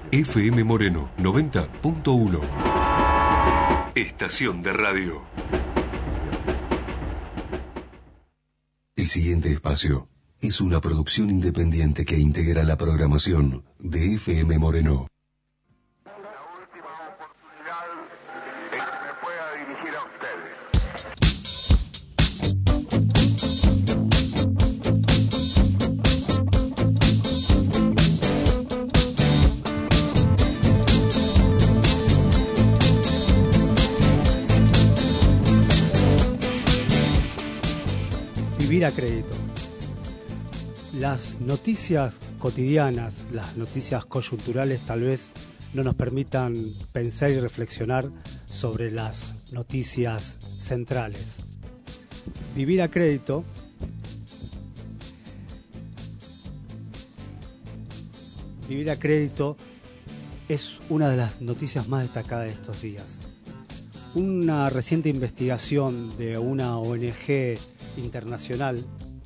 FM Moreno 90.1. Estación de radio. El siguiente espacio es una producción independiente que integra la programación de FM Moreno. La última oportunidad en que me pueda dirigir a ustedes. Vivir a crédito. Las noticias cotidianas, las noticias coyunturales tal vez no nos permitan pensar y reflexionar sobre las noticias centrales. Vivir a crédito es una de las noticias más destacadas de estos días. Una reciente investigación de una ONG internacional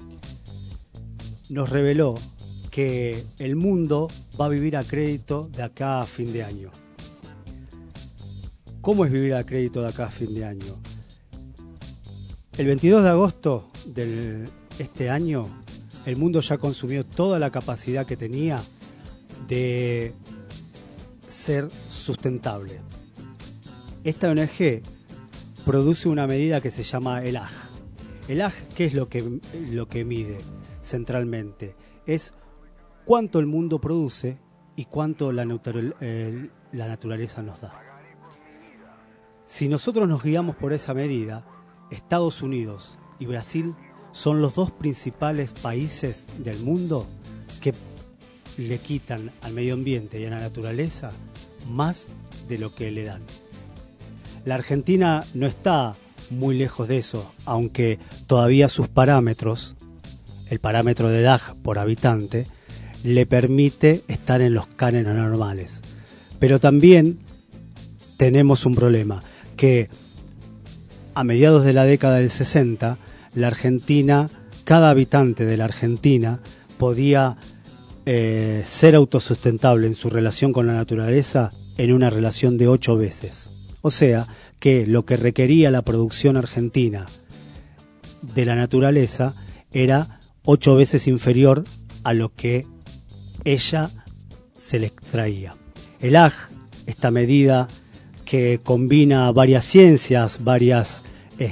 nos reveló que el mundo va a vivir a crédito de acá a fin de año. ¿Cómo es vivir a crédito de acá a fin de año? El 22 de agosto de este año, el mundo ya consumió toda la capacidad que tenía de ser sustentable. Esta ONG produce una medida que se llama el AG. El AG, ¿qué es lo que mide centralmente? Es cuánto el mundo produce y cuánto la naturaleza nos da. Si nosotros nos guiamos por esa medida, Estados Unidos y Brasil son los dos principales países del mundo que le quitan al medio ambiente y a la naturaleza más de lo que le dan. La Argentina no está muy lejos de eso, aunque todavía sus parámetros, el parámetro del AG por habitante, le permite estar en los cánones normales. Pero también tenemos un problema, que a mediados de la década del 60, la Argentina, cada habitante de la Argentina podía ser autosustentable en su relación con la naturaleza en una relación de 8 veces. O sea, que lo que requería la producción argentina de la naturaleza era 8 veces inferior a lo que ella se le extraía. El AG, esta medida que combina varias ciencias, varias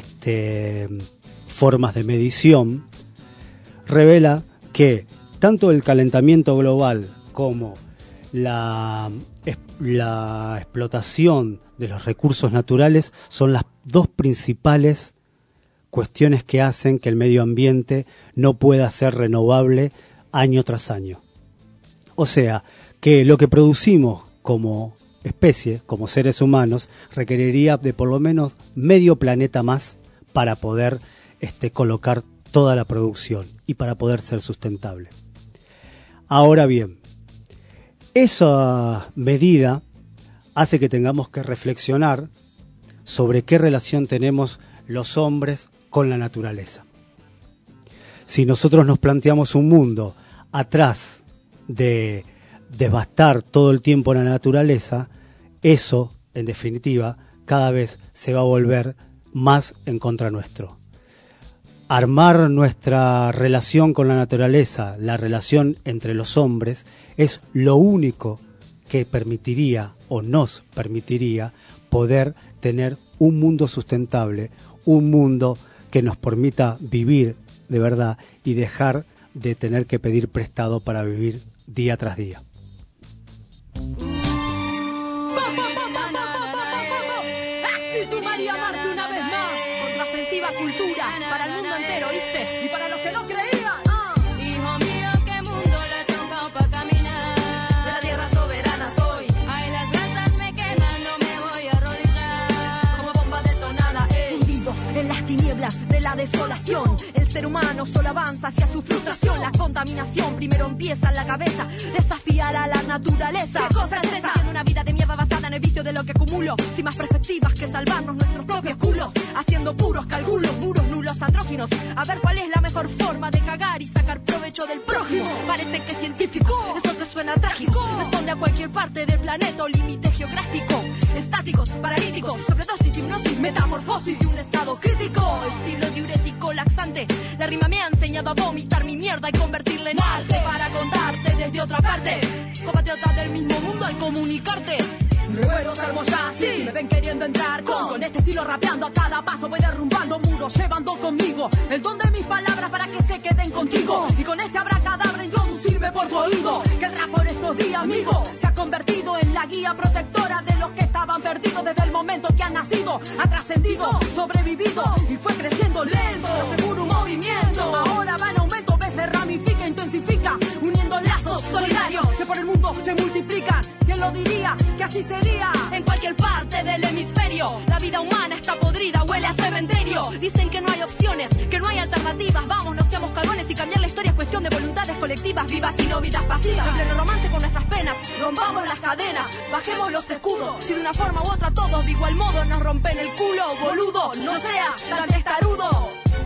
formas de medición, revela que tanto el calentamiento global como la explotación de los recursos naturales son las dos principales cuestiones que hacen que el medio ambiente no pueda ser renovable año tras año. O sea, que lo que producimos como especie, como seres humanos, requeriría de por lo menos medio planeta más para poder colocar toda la producción y para poder ser sustentable. Ahora bien, esa medida hace que tengamos que reflexionar sobre qué relación tenemos los hombres con la naturaleza. Si nosotros nos planteamos un mundo atrás de devastar todo el tiempo la naturaleza, eso, en definitiva, cada vez se va a volver más en contra nuestro. Armar nuestra relación con la naturaleza, la relación entre los hombres, es lo único que permitiría o nos permitiría poder tener un mundo sustentable, un mundo que nos permita vivir de verdad y dejar de tener que pedir prestado para vivir día tras día. Y tú, María Marta, una vez más, contra ofensiva cultura, para el mundo entero, ¿viste? Y para los que no creían. Hijo mío, qué mundo le toca pa' caminar. De la tierra soberana soy. Ay, las brasas me queman, no me voy a arrodillar. Como bomba detonada, hundidos en las tinieblas de la desolación. El ser humano solo avanza hacia su frustración. La contaminación primero empieza en la cabeza. Desafiar a la naturaleza. ¿Qué cosa es esa? Haciendo una vida de mierda basada en el vicio de lo que acumulo. Sin más perspectivas que salvarnos nuestros propios culos. Haciendo puros cálculos, puros nulos andróginos. A ver cuál es la mejor forma de cagar y sacar provecho del prójimo. Parece que científico, eso te suena nada trágico. Responde a cualquier parte del planeta o límite geográfico. Estáticos, paralíticos, sobredosis, hipnosis, metamorfosis de un estado crítico. Estilo diurético, laxante. La rima me ha enseñado a vomitar mi mierda y convertirla en arte para contarte desde otra parte. Compatriota del mismo mundo al comunicarte. Revuelos armo ya así, me ven queriendo entrar con este estilo rapeando a cada paso. Voy derrumbando muros, llevando conmigo el don de mis palabras para que se queden contigo. Y con este abracadabra introducirme por tu oído. Que el rap por estos días, amigo, se ha convertido en la guía protectora de los que estaban perdidos desde el momento que han nacido. Ha trascendido, sobrevivido y fue creciendo lento, seguro un movimiento. Ahora va en aumento, se ramifica, intensifica, uniendo lazos solidarios que por el mundo se multiplican. ¿Quién lo diría? Que así sería en cualquier parte del hemisferio. La vida humana está podrida, huele a cementerio. Dicen que no hay opciones, que no hay alternativas. Vamos, no seamos cagones y cambiar la historia es cuestión de voluntades colectivas vivas y no vidas pasivas. En pleno romance con nuestras penas, rompamos las cadenas, bajemos los escudos. Si de una forma u otra todos de igual modo nos rompen el culo, boludo, no seas tan testarudo.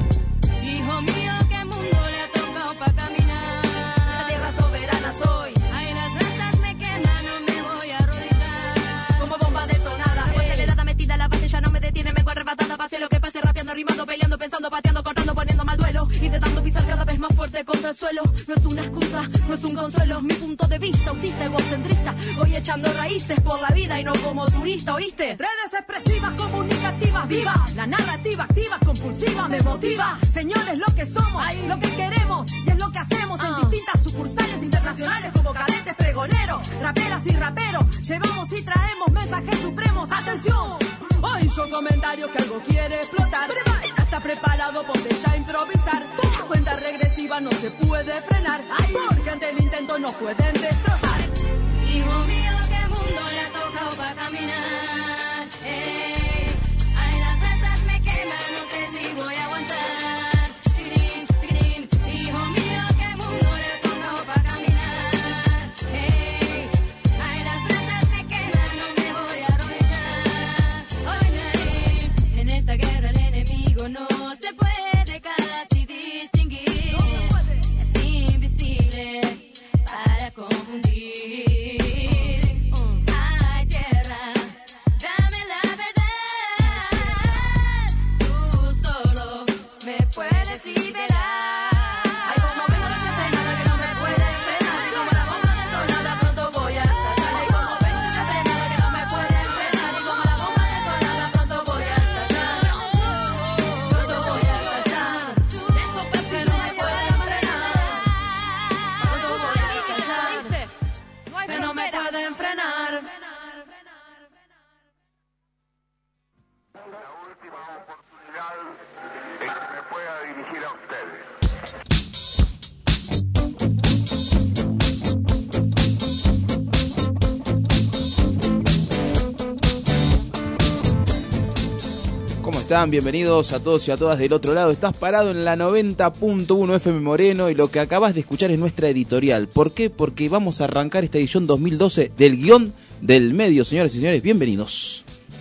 Hijo mío, qué mundo le ha tocado pa' caminar. La tierra soberana soy. Ay, las brasas me queman, no me voy a arrodillar. Como bomba detonada, pues acelerada metida en la base ya no me detiene, me arrebatada. Pase lo que pase, rapeando, rimando, peleando, pensando, pateando, cortando, poniendo mal duelo. Intentando pisar cada vez más fuerte contra el suelo. No es una excusa, no es un consuelo. Mi punto de vista, autista, egocentrista. Voy echando raíces por la vida y no como turista, ¿oíste? Redes expresivas, comunicativas, vivas. La narrativa activa, compulsiva, me motiva. Señores, lo que somos, lo que queremos y es lo que hacemos en distintas sucursales internacionales como cadetes, pregoneros, raperas y raperos. Llevamos y traemos mensajes supremos. ¡Atención! Hoy yo comentario que algo quiere explotar. Está preparado, ponte ya a improvisar. La cuenta regresiva no se puede frenar. Porque ante el intento nos pueden destrozar. Hijo mío, qué mundo le ha tocado pa' caminar. Ay, las brasas me queman, no sé si voy a aguantar. Tigrín, tigrín. Hijo mío, qué mundo le ha tocado pa' caminar. Ay, las brasas me queman, no me voy a arrodillar. Oye, en esta guerra el enemigo no se puede casi distinguir. Es invisible para confundir. Ay, tierra, dame la verdad. Tú solo me puedes liberar. Ay, como vengo desenfrenada que no me pueden frenar. Y como la bomba detonada pronto voy a estallar. Ay, como vengo desenfrenada que no me pueden frenar. Y como la bomba detonada pronto voy a estallar. Pronto voy a estallar. Eso fue que no me pueden frenar. Pronto voy a estallar. Que no me pueden frenar. La última oportunidad en que me pueda dirigir a ustedes. ¿Cómo están? Bienvenidos a todos y a todas del otro lado. Estás parado en la 90.1 FM Moreno y lo que acabas de escuchar es nuestra editorial. ¿Por qué? Porque vamos a arrancar esta edición 2012 del guión del medio. Señoras y señores, bienvenidos.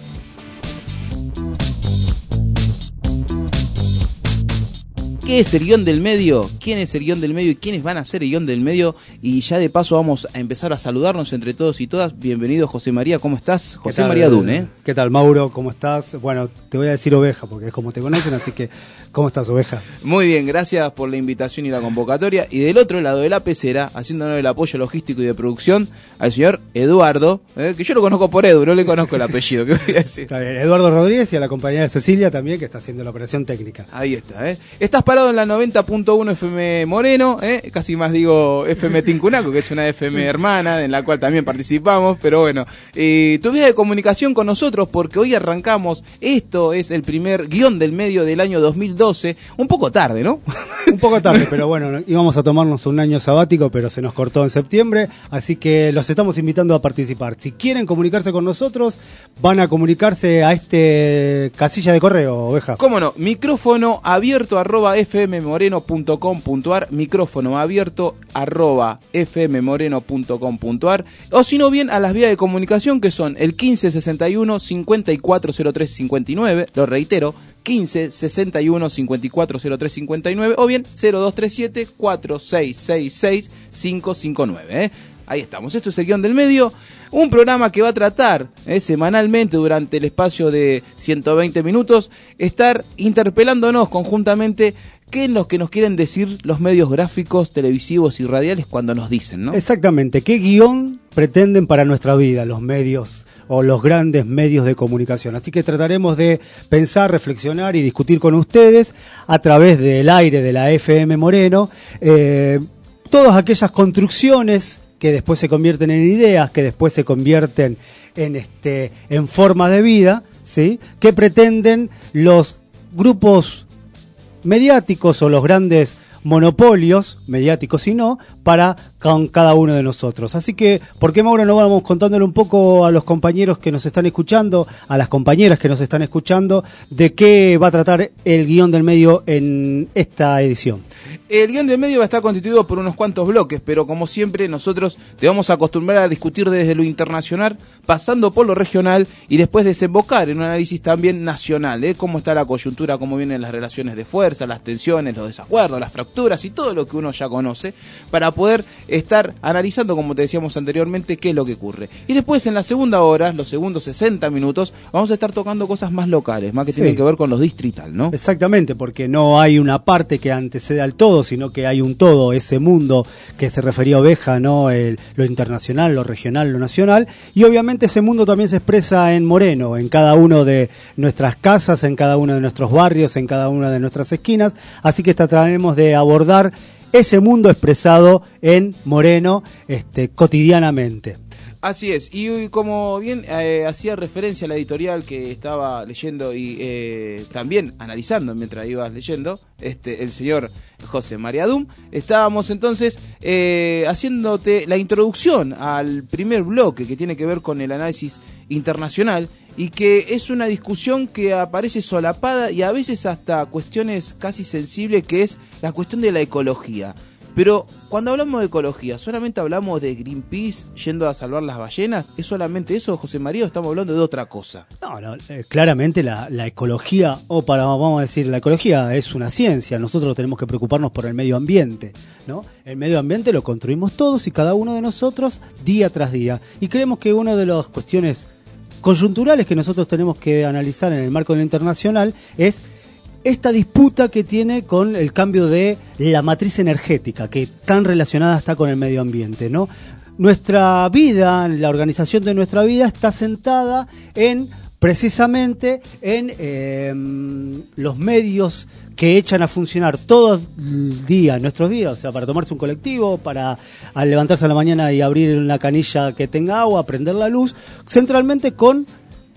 ¿Qué es el guión del medio? ¿Quién es el guión del medio? ¿Y quiénes van a ser el guión del medio? Y ya de paso vamos a empezar a saludarnos entre todos y todas. Bienvenido, José María, ¿cómo estás? José María Dune. ¿Qué tal, Mauro? ¿Cómo estás? Bueno, te voy a decir Oveja, porque es como te conocen, así que, ¿cómo estás, Oveja? Muy bien, gracias por la invitación y la convocatoria. Y del otro lado de la pecera, haciéndonos el apoyo logístico y de producción, al señor Eduardo, que yo lo conozco por Edu, no le conozco el apellido, ¿qué voy a decir? Está bien, Eduardo Rodríguez y a la compañera Cecilia también, que está haciendo la operación técnica. Ahí está, Estás parado en la 90.1 FM Moreno, casi más digo FM Tincunaco, que es una FM hermana, en la cual también participamos, pero bueno, tu vía de comunicación con nosotros, porque hoy arrancamos, esto es el primer guión del medio del año 2012, un poco tarde, ¿no? Un poco tarde, pero bueno, íbamos a tomarnos un año sabático, pero se nos cortó en septiembre, así que los estamos invitando a participar. Si quieren comunicarse con nosotros, van a comunicarse a este casilla de correo, Oveja. ¿Cómo no? Micrófono abierto @fmmoreno.com.ar, micrófono abierto @fmmoreno.com.ar, o si no, bien a las vías de comunicación que son el 1561 540359, lo reitero, 15 61 54 03 59, o bien 0237 4666 559. ahí estamos. Esto es El Guión del Medio, un programa que va a tratar semanalmente durante el espacio de 120 minutos, estar interpelándonos conjuntamente qué es lo que nos quieren decir los medios gráficos, televisivos y radiales cuando nos dicen, ¿no? Exactamente, ¿qué guión pretenden para nuestra vida los medios o los grandes medios de comunicación? Así que trataremos de pensar, reflexionar y discutir con ustedes a través del aire de la FM Moreno, todas aquellas construcciones que después se convierten en ideas, que después se convierten en formas de vida, ¿sí? Que pretenden los grupos mediáticos o los grandes monopolios, mediáticos y no, para con cada uno de nosotros. Así que, ¿por qué, Mauro, no vamos contándole un poco a los compañeros que nos están escuchando, a las compañeras que nos están escuchando, de qué va a tratar el Guión del Medio en esta edición? El Guión del Medio va a estar constituido por unos cuantos bloques, pero como siempre nosotros te vamos a acostumbrar a discutir desde lo internacional, pasando por lo regional y después desembocar en un análisis también nacional, cómo está la coyuntura, cómo vienen las relaciones de fuerza, las tensiones, los desacuerdos, las fracturas y todo lo que uno ya conoce, para poder estar analizando, como te decíamos anteriormente, qué es lo que ocurre. Y después en la segunda hora, los segundos 60 minutos, vamos a estar tocando cosas más locales, más que tienen que ver con los distrital, ¿no? Exactamente, porque no hay una parte que antecede al todo, sino que hay un todo, ese mundo que se refería a Oveja, ¿no? Lo internacional, lo regional, lo nacional, y obviamente ese mundo también se expresa en Moreno, en cada uno de nuestras casas, en cada uno de nuestros barrios, en cada una de nuestras esquinas, así que trataremos de abordar ese mundo expresado en Moreno cotidianamente. Así es, y como bien hacía referencia a la editorial que estaba leyendo y también analizando mientras ibas leyendo, el señor José María Dum, estábamos entonces haciéndote la introducción al primer bloque que tiene que ver con el análisis internacional y que es una discusión que aparece solapada y a veces hasta cuestiones casi sensibles, que es la cuestión de la ecología. Pero cuando hablamos de ecología, ¿solamente hablamos de Greenpeace yendo a salvar las ballenas? ¿Es solamente eso, José María, o estamos hablando de otra cosa? No, claramente la ecología, vamos a decir, la ecología es una ciencia. Nosotros tenemos que preocuparnos por el medio ambiente, ¿no? El medio ambiente lo construimos todos y cada uno de nosotros día tras día. Y creemos que una de las cuestiones coyunturales que nosotros tenemos que analizar en el marco de lo internacional es esta disputa que tiene con el cambio de la matriz energética, que tan relacionada está con el medio ambiente, ¿no? Nuestra vida, la organización de nuestra vida está sentada precisamente en los medios que echan a funcionar todo el día, nuestros días, o sea, para tomarse un colectivo, para al levantarse a la mañana y abrir una canilla que tenga agua, prender la luz, centralmente con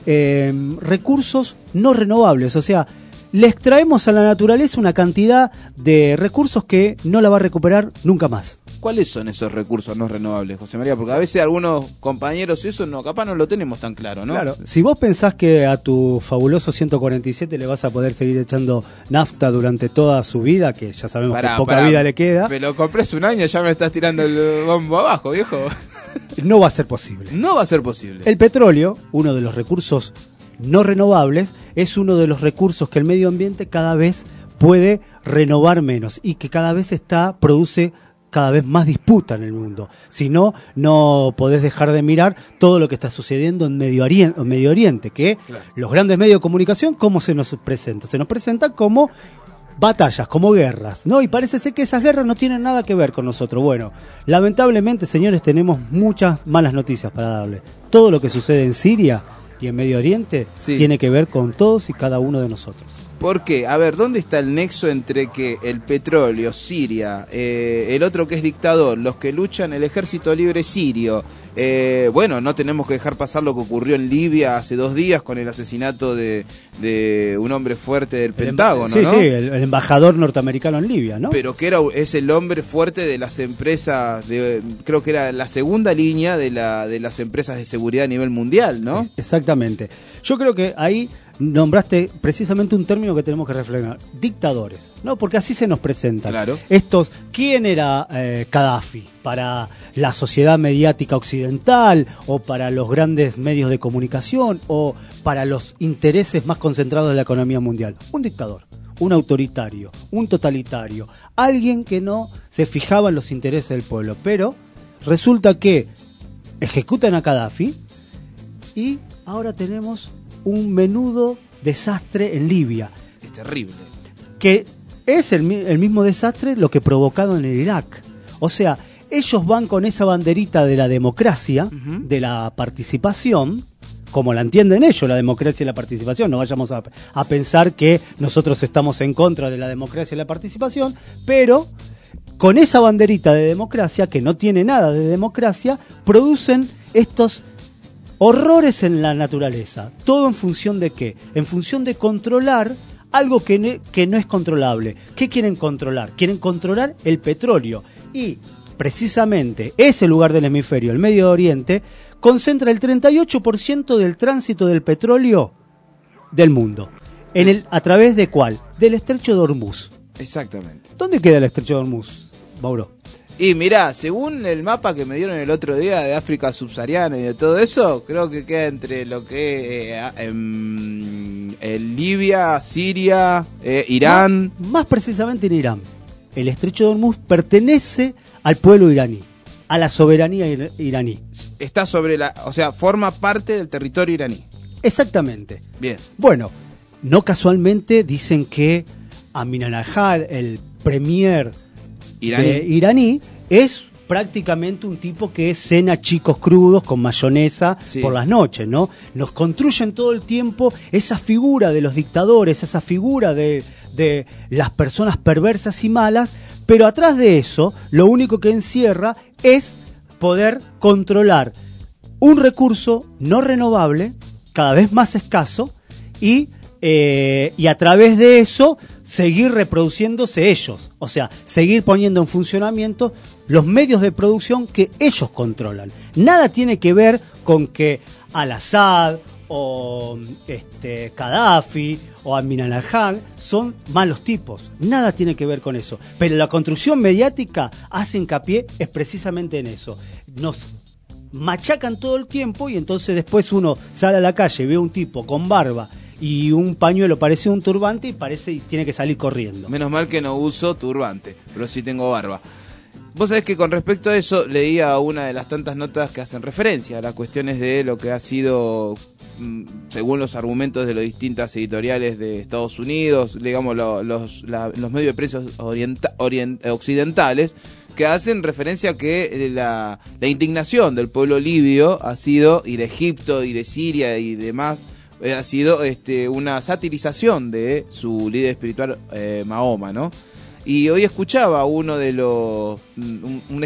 recursos no renovables, o sea, le extraemos a la naturaleza una cantidad de recursos que no la va a recuperar nunca más. ¿Cuáles son esos recursos no renovables, José María? Porque a veces algunos compañeros eso capaz no lo tenemos tan claro, ¿no? Claro, si vos pensás que a tu fabuloso 147 le vas a poder seguir echando nafta durante toda su vida, que ya sabemos que poca vida le queda. Me lo compré hace un año, ya me estás tirando el bombo abajo, viejo. No va a ser posible. No va a ser posible. El petróleo, uno de los recursos no renovables, es uno de los recursos que el medio ambiente cada vez puede renovar menos y que cada vez produce cada vez más disputa en el mundo. Si no, no podés dejar de mirar todo lo que está sucediendo en Medio Oriente, que claro, los grandes medios de comunicación, ¿cómo se nos presenta? Se nos presenta como batallas, como guerras, ¿no? Y parece ser que esas guerras no tienen nada que ver con nosotros. Bueno, lamentablemente, señores, tenemos muchas malas noticias para darle. Todo lo que sucede en Siria y en Medio Oriente tiene que ver con todos y cada uno de nosotros. ¿Por qué? A ver, ¿dónde está el nexo entre que el petróleo, Siria, el otro que es dictador, los que luchan, el ejército libre sirio? Bueno, no tenemos que dejar pasar lo que ocurrió en Libia hace 2 días con el asesinato de un hombre fuerte del Pentágono, sí, ¿no? Sí, el embajador norteamericano en Libia, ¿no? Pero que es el hombre fuerte de las empresas, creo que era la segunda línea de las empresas de seguridad a nivel mundial, ¿no? Exactamente. Yo creo que ahí nombraste precisamente un término que tenemos que reflexionar: dictadores, ¿no? Porque así se nos presentan. Claro. ¿Quién era Gaddafi para la sociedad mediática occidental, o para los grandes medios de comunicación, o para los intereses más concentrados de la economía mundial? Un dictador, un autoritario, un totalitario, alguien que no se fijaba en los intereses del pueblo, pero resulta que ejecutan a Gaddafi y ahora tenemos un menudo desastre en Libia. Es terrible. Que es el mismo desastre lo que provocado en el Irak. O sea, ellos van con esa banderita de la democracia, de la participación, como la entienden ellos, la democracia y la participación. No vayamos a pensar que nosotros estamos en contra de la democracia y la participación, pero con esa banderita de democracia, que no tiene nada de democracia, producen estos horrores en la naturaleza. ¿Todo en función de qué? En función de controlar algo que no es controlable. ¿Qué quieren controlar? Quieren controlar el petróleo. Y precisamente ese lugar del hemisferio, el Medio Oriente, concentra el 38% del tránsito del petróleo del mundo. ¿A través de cuál? Del estrecho de Hormuz. Exactamente. ¿Dónde queda el estrecho de Hormuz, Mauro? Y mirá, según el mapa que me dieron el otro día de África subsahariana y de todo eso, creo que queda entre lo que Libia, Siria, Irán. Más precisamente en Irán. El estrecho de Hormuz pertenece al pueblo iraní, a la soberanía iraní. Está sobre forma parte del territorio iraní. Exactamente. Bien. Bueno, no casualmente dicen que Ahmadinejad, el premier iraní, es prácticamente un tipo que cena chicos crudos con mayonesa por las noches, ¿no? Nos construyen todo el tiempo esa figura de los dictadores, esa figura de las personas perversas y malas, pero atrás de eso, lo único que encierra es poder controlar un recurso no renovable, cada vez más escaso, y a través de eso seguir reproduciéndose ellos, o sea, seguir poniendo en funcionamiento los medios de producción que ellos controlan. Nada tiene que ver con que Al-Assad o Gaddafi o Ahmadinejad son malos tipos, nada tiene que ver con eso, pero la construcción mediática hace hincapié es precisamente en eso. Nos machacan todo el tiempo y entonces después uno sale a la calle y ve a un tipo con barba y un pañuelo parece un turbante y tiene que salir corriendo. Menos mal que no uso turbante, pero sí tengo barba. Vos sabés que con respecto a eso leía una de las tantas notas que hacen referencia a las cuestiones de lo que ha sido, según los argumentos de las distintas editoriales de Estados Unidos, digamos los medios de prensa occidentales, que hacen referencia a que la indignación del pueblo libio ha sido, y de Egipto y de Siria y demás, ha sido una satirización de su líder espiritual Mahoma, ¿no? Y hoy escuchaba uno de los un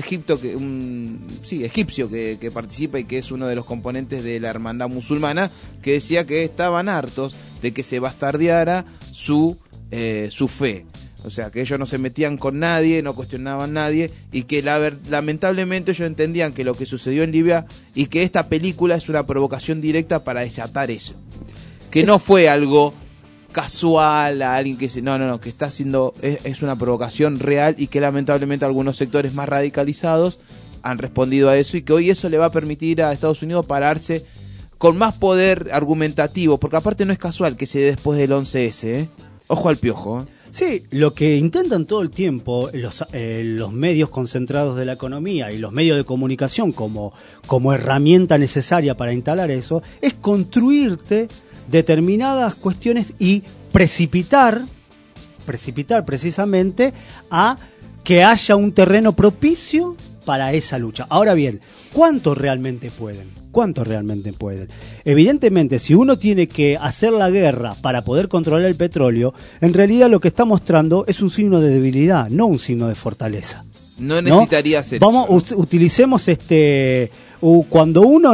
egipcio que participa y que es uno de los componentes de la hermandad musulmana, que decía que estaban hartos de que se bastardeara su fe. O sea, que ellos no se metían con nadie, no cuestionaban a nadie, y que lamentablemente ellos entendían que lo que sucedió en Libia y que esta película es una provocación directa para desatar eso. Que no fue algo casual a alguien que que está haciendo, es una provocación real, y que lamentablemente algunos sectores más radicalizados han respondido a eso, y que hoy eso le va a permitir a Estados Unidos pararse con más poder argumentativo, porque aparte no es casual que se dé después del 11S, Ojo al piojo, Sí, lo que intentan todo el tiempo los medios concentrados de la economía y los medios de comunicación como herramienta necesaria para instalar eso, es construirte determinadas cuestiones y precipitar precisamente a que haya un terreno propicio para esa lucha. Ahora bien, ¿cuántos realmente pueden? Evidentemente, si uno tiene que hacer la guerra para poder controlar el petróleo, en realidad lo que está mostrando es un signo de debilidad, no un signo de fortaleza. No necesitaría hacer eso. Utilicemos cuando uno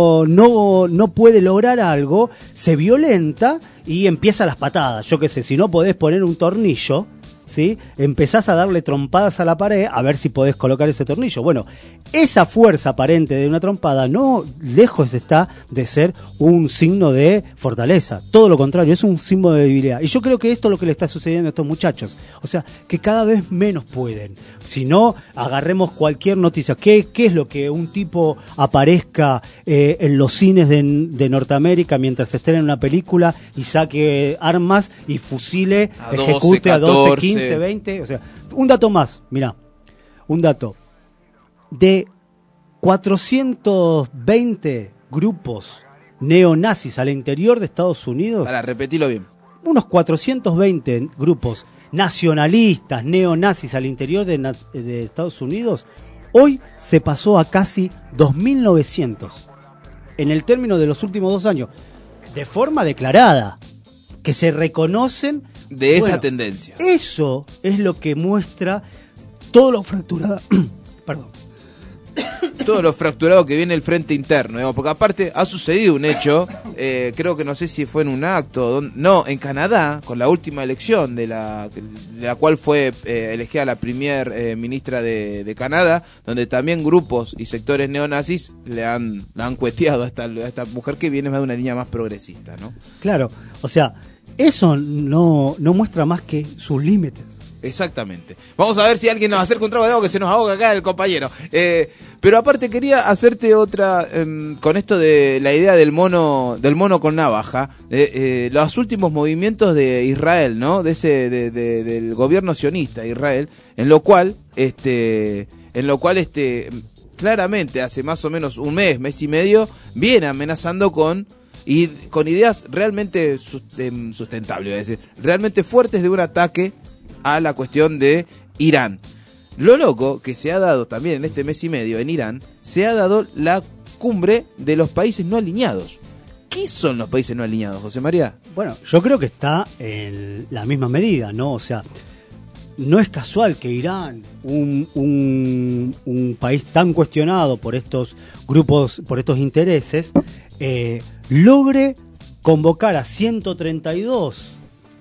no puede lograr algo, se violenta y empieza las patadas. Yo qué sé, si no podés poner un tornillo, ¿sí? Empezás a darle trompadas a la pared a ver si podés colocar ese tornillo. Bueno, esa fuerza aparente de una trompada no lejos está de ser un signo de fortaleza, todo lo contrario, es un símbolo de debilidad. Y yo creo que esto es lo que le está sucediendo a estos muchachos, o sea, que cada vez menos pueden. Si no, agarremos cualquier noticia. ¿Qué es lo que un tipo aparezca en los cines de Norteamérica mientras estrena una película y saque armas y fusile, ejecute a 12, 15, 20? O sea, un dato más, mirá, un dato. De 420 grupos neonazis al interior de Estados Unidos. Para repetirlo bien. Unos 420 grupos nacionalistas, neonazis al interior de Estados Unidos, hoy se pasó a casi 2.900 en el término de los últimos 2 años, de forma declarada, que se reconocen de esa tendencia. Eso es lo que muestra todo lo fracturado, perdón, todo lo fracturado que viene el frente interno, digamos, porque aparte ha sucedido un hecho, creo que no sé si fue en un acto, no, en Canadá, con la última elección de la cual fue elegida la primer ministra de Canadá, donde también grupos y sectores neonazis la han cueteado a esta mujer que viene más de una línea más progresista, ¿no? Claro, o sea, eso no muestra más que sus límites. Exactamente. Vamos a ver si alguien nos acerca un trago de agua, que se nos ahoga acá el compañero. Pero aparte quería hacerte otra, con esto de la idea del mono con navaja, los últimos movimientos de Israel, ¿no? Del gobierno sionista de Israel, en lo cual claramente hace más o menos un mes y medio, viene amenazando con ideas realmente sustentables, es decir, realmente fuertes de un ataque a la cuestión de Irán. Lo loco que se ha dado también en este mes y medio en Irán, se ha dado la cumbre de los países no alineados. ¿Qué son los países no alineados, José María? Bueno, yo creo que está en la misma medida, ¿no? O sea, no es casual que Irán, un país tan cuestionado por estos grupos, por estos intereses, logre convocar a 132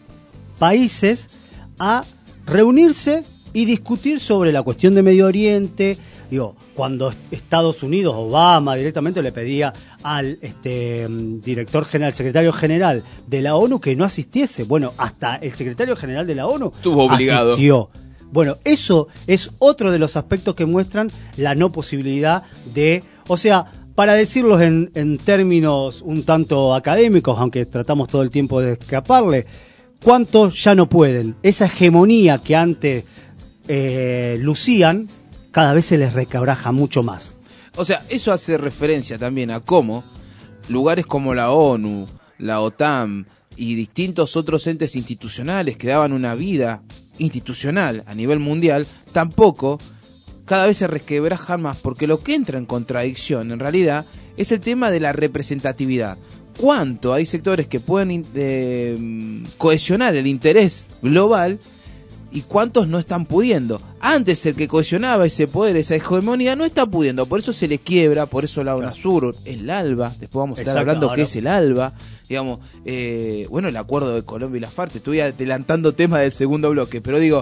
países a reunirse y discutir sobre la cuestión de Medio Oriente. Digo, cuando Estados Unidos, Obama directamente le pedía al director general, secretario general de la ONU que no asistiese. Bueno, hasta el secretario general de la ONU estuvo obligado. Asistió. Bueno, eso es otro de los aspectos que muestran la no posibilidad de, o sea, para decirlos en términos un tanto académicos, aunque tratamos todo el tiempo de escaparle, ¿cuántos ya no pueden? Esa hegemonía que antes lucían, cada vez se les recabraja mucho más. O sea, eso hace referencia también a cómo lugares como la ONU, la OTAN y distintos otros entes institucionales que daban una vida institucional a nivel mundial, tampoco cada vez se resquebrajan más, porque lo que entra en contradicción en realidad es el tema de la representatividad. ¿Cuánto hay sectores que pueden cohesionar el interés global y cuántos no están pudiendo? Antes el que cohesionaba ese poder, esa hegemonía, no está pudiendo, por eso se le quiebra, por eso la UNASUR, el ALBA, después vamos a estar hablando qué es el ALBA, digamos, bueno, el acuerdo de Colombia y la FARC, te estoy adelantando temas del segundo bloque, pero digo,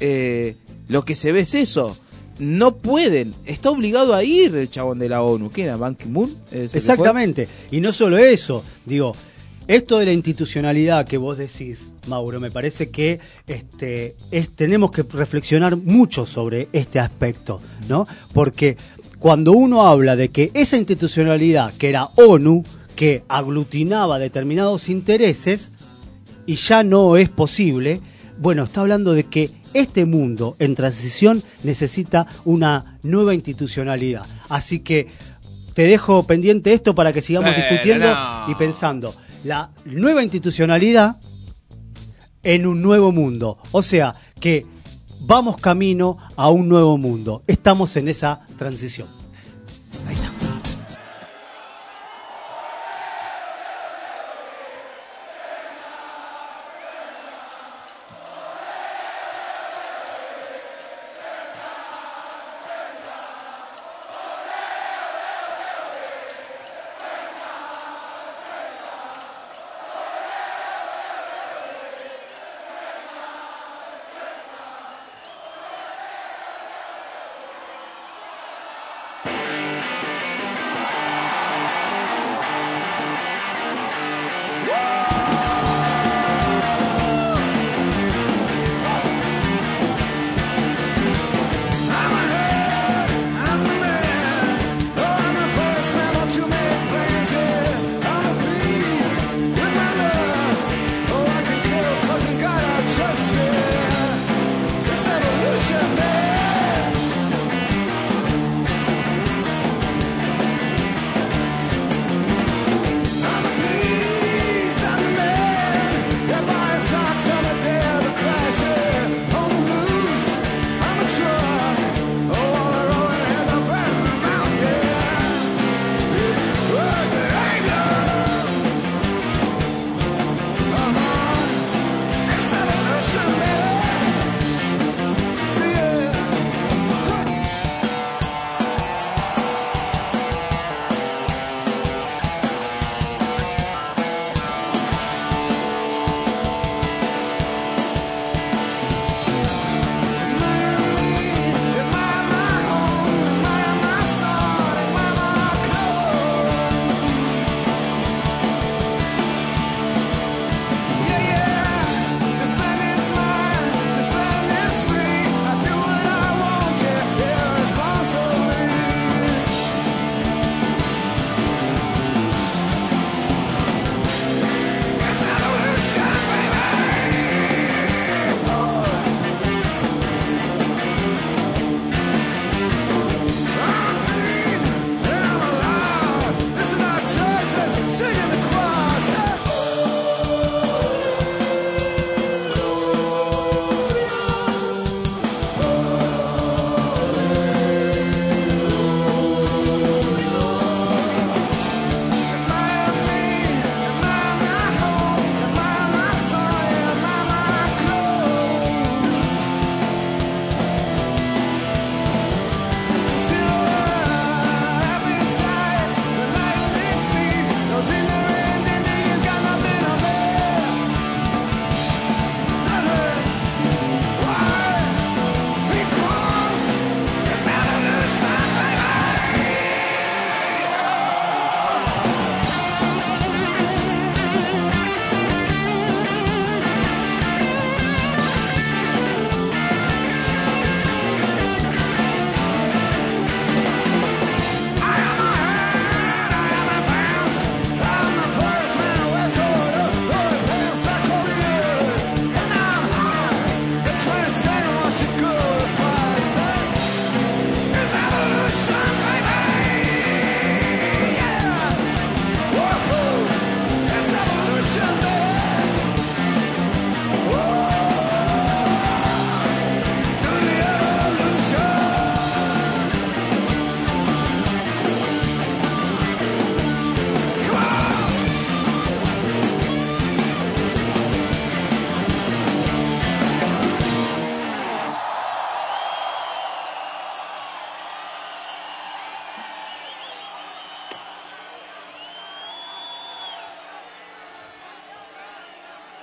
lo que se ve es eso. No pueden, está obligado a ir el chabón de la ONU, ¿qué era? ¿Ban Ki-moon? Exactamente, y no solo eso, digo, esto de la institucionalidad que vos decís, Mauro, me parece que tenemos que reflexionar mucho sobre este aspecto, ¿no? Porque cuando uno habla de que esa institucionalidad que era ONU, que aglutinaba determinados intereses, y ya no es posible, bueno, está hablando de que este mundo en transición necesita una nueva institucionalidad. Así que te dejo pendiente esto para que sigamos discutiendo y pensando la nueva institucionalidad en un nuevo mundo. O sea, que vamos camino a un nuevo mundo. Estamos en esa transición. Ahí está.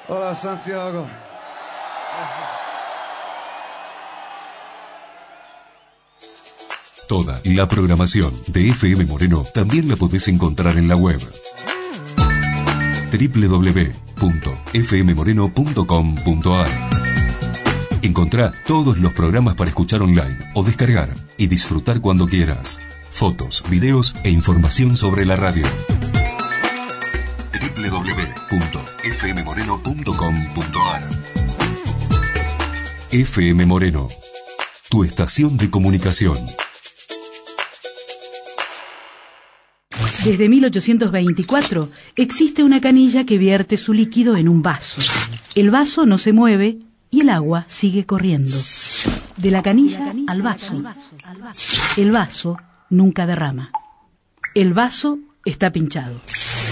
Hola, Santiago. Toda la programación de FM Moreno también la podés encontrar en la web www.fmmoreno.com.ar. Encontrá todos los programas para escuchar online o descargar y disfrutar cuando quieras. Fotos, videos e información sobre la radio. www.fmmoreno.com.ar. FM Moreno, tu estación de comunicación. Desde 1824 existe una canilla que vierte su líquido en un vaso. El vaso no se mueve y el agua sigue corriendo. De la canilla al vaso. El vaso nunca derrama. El vaso está pinchado.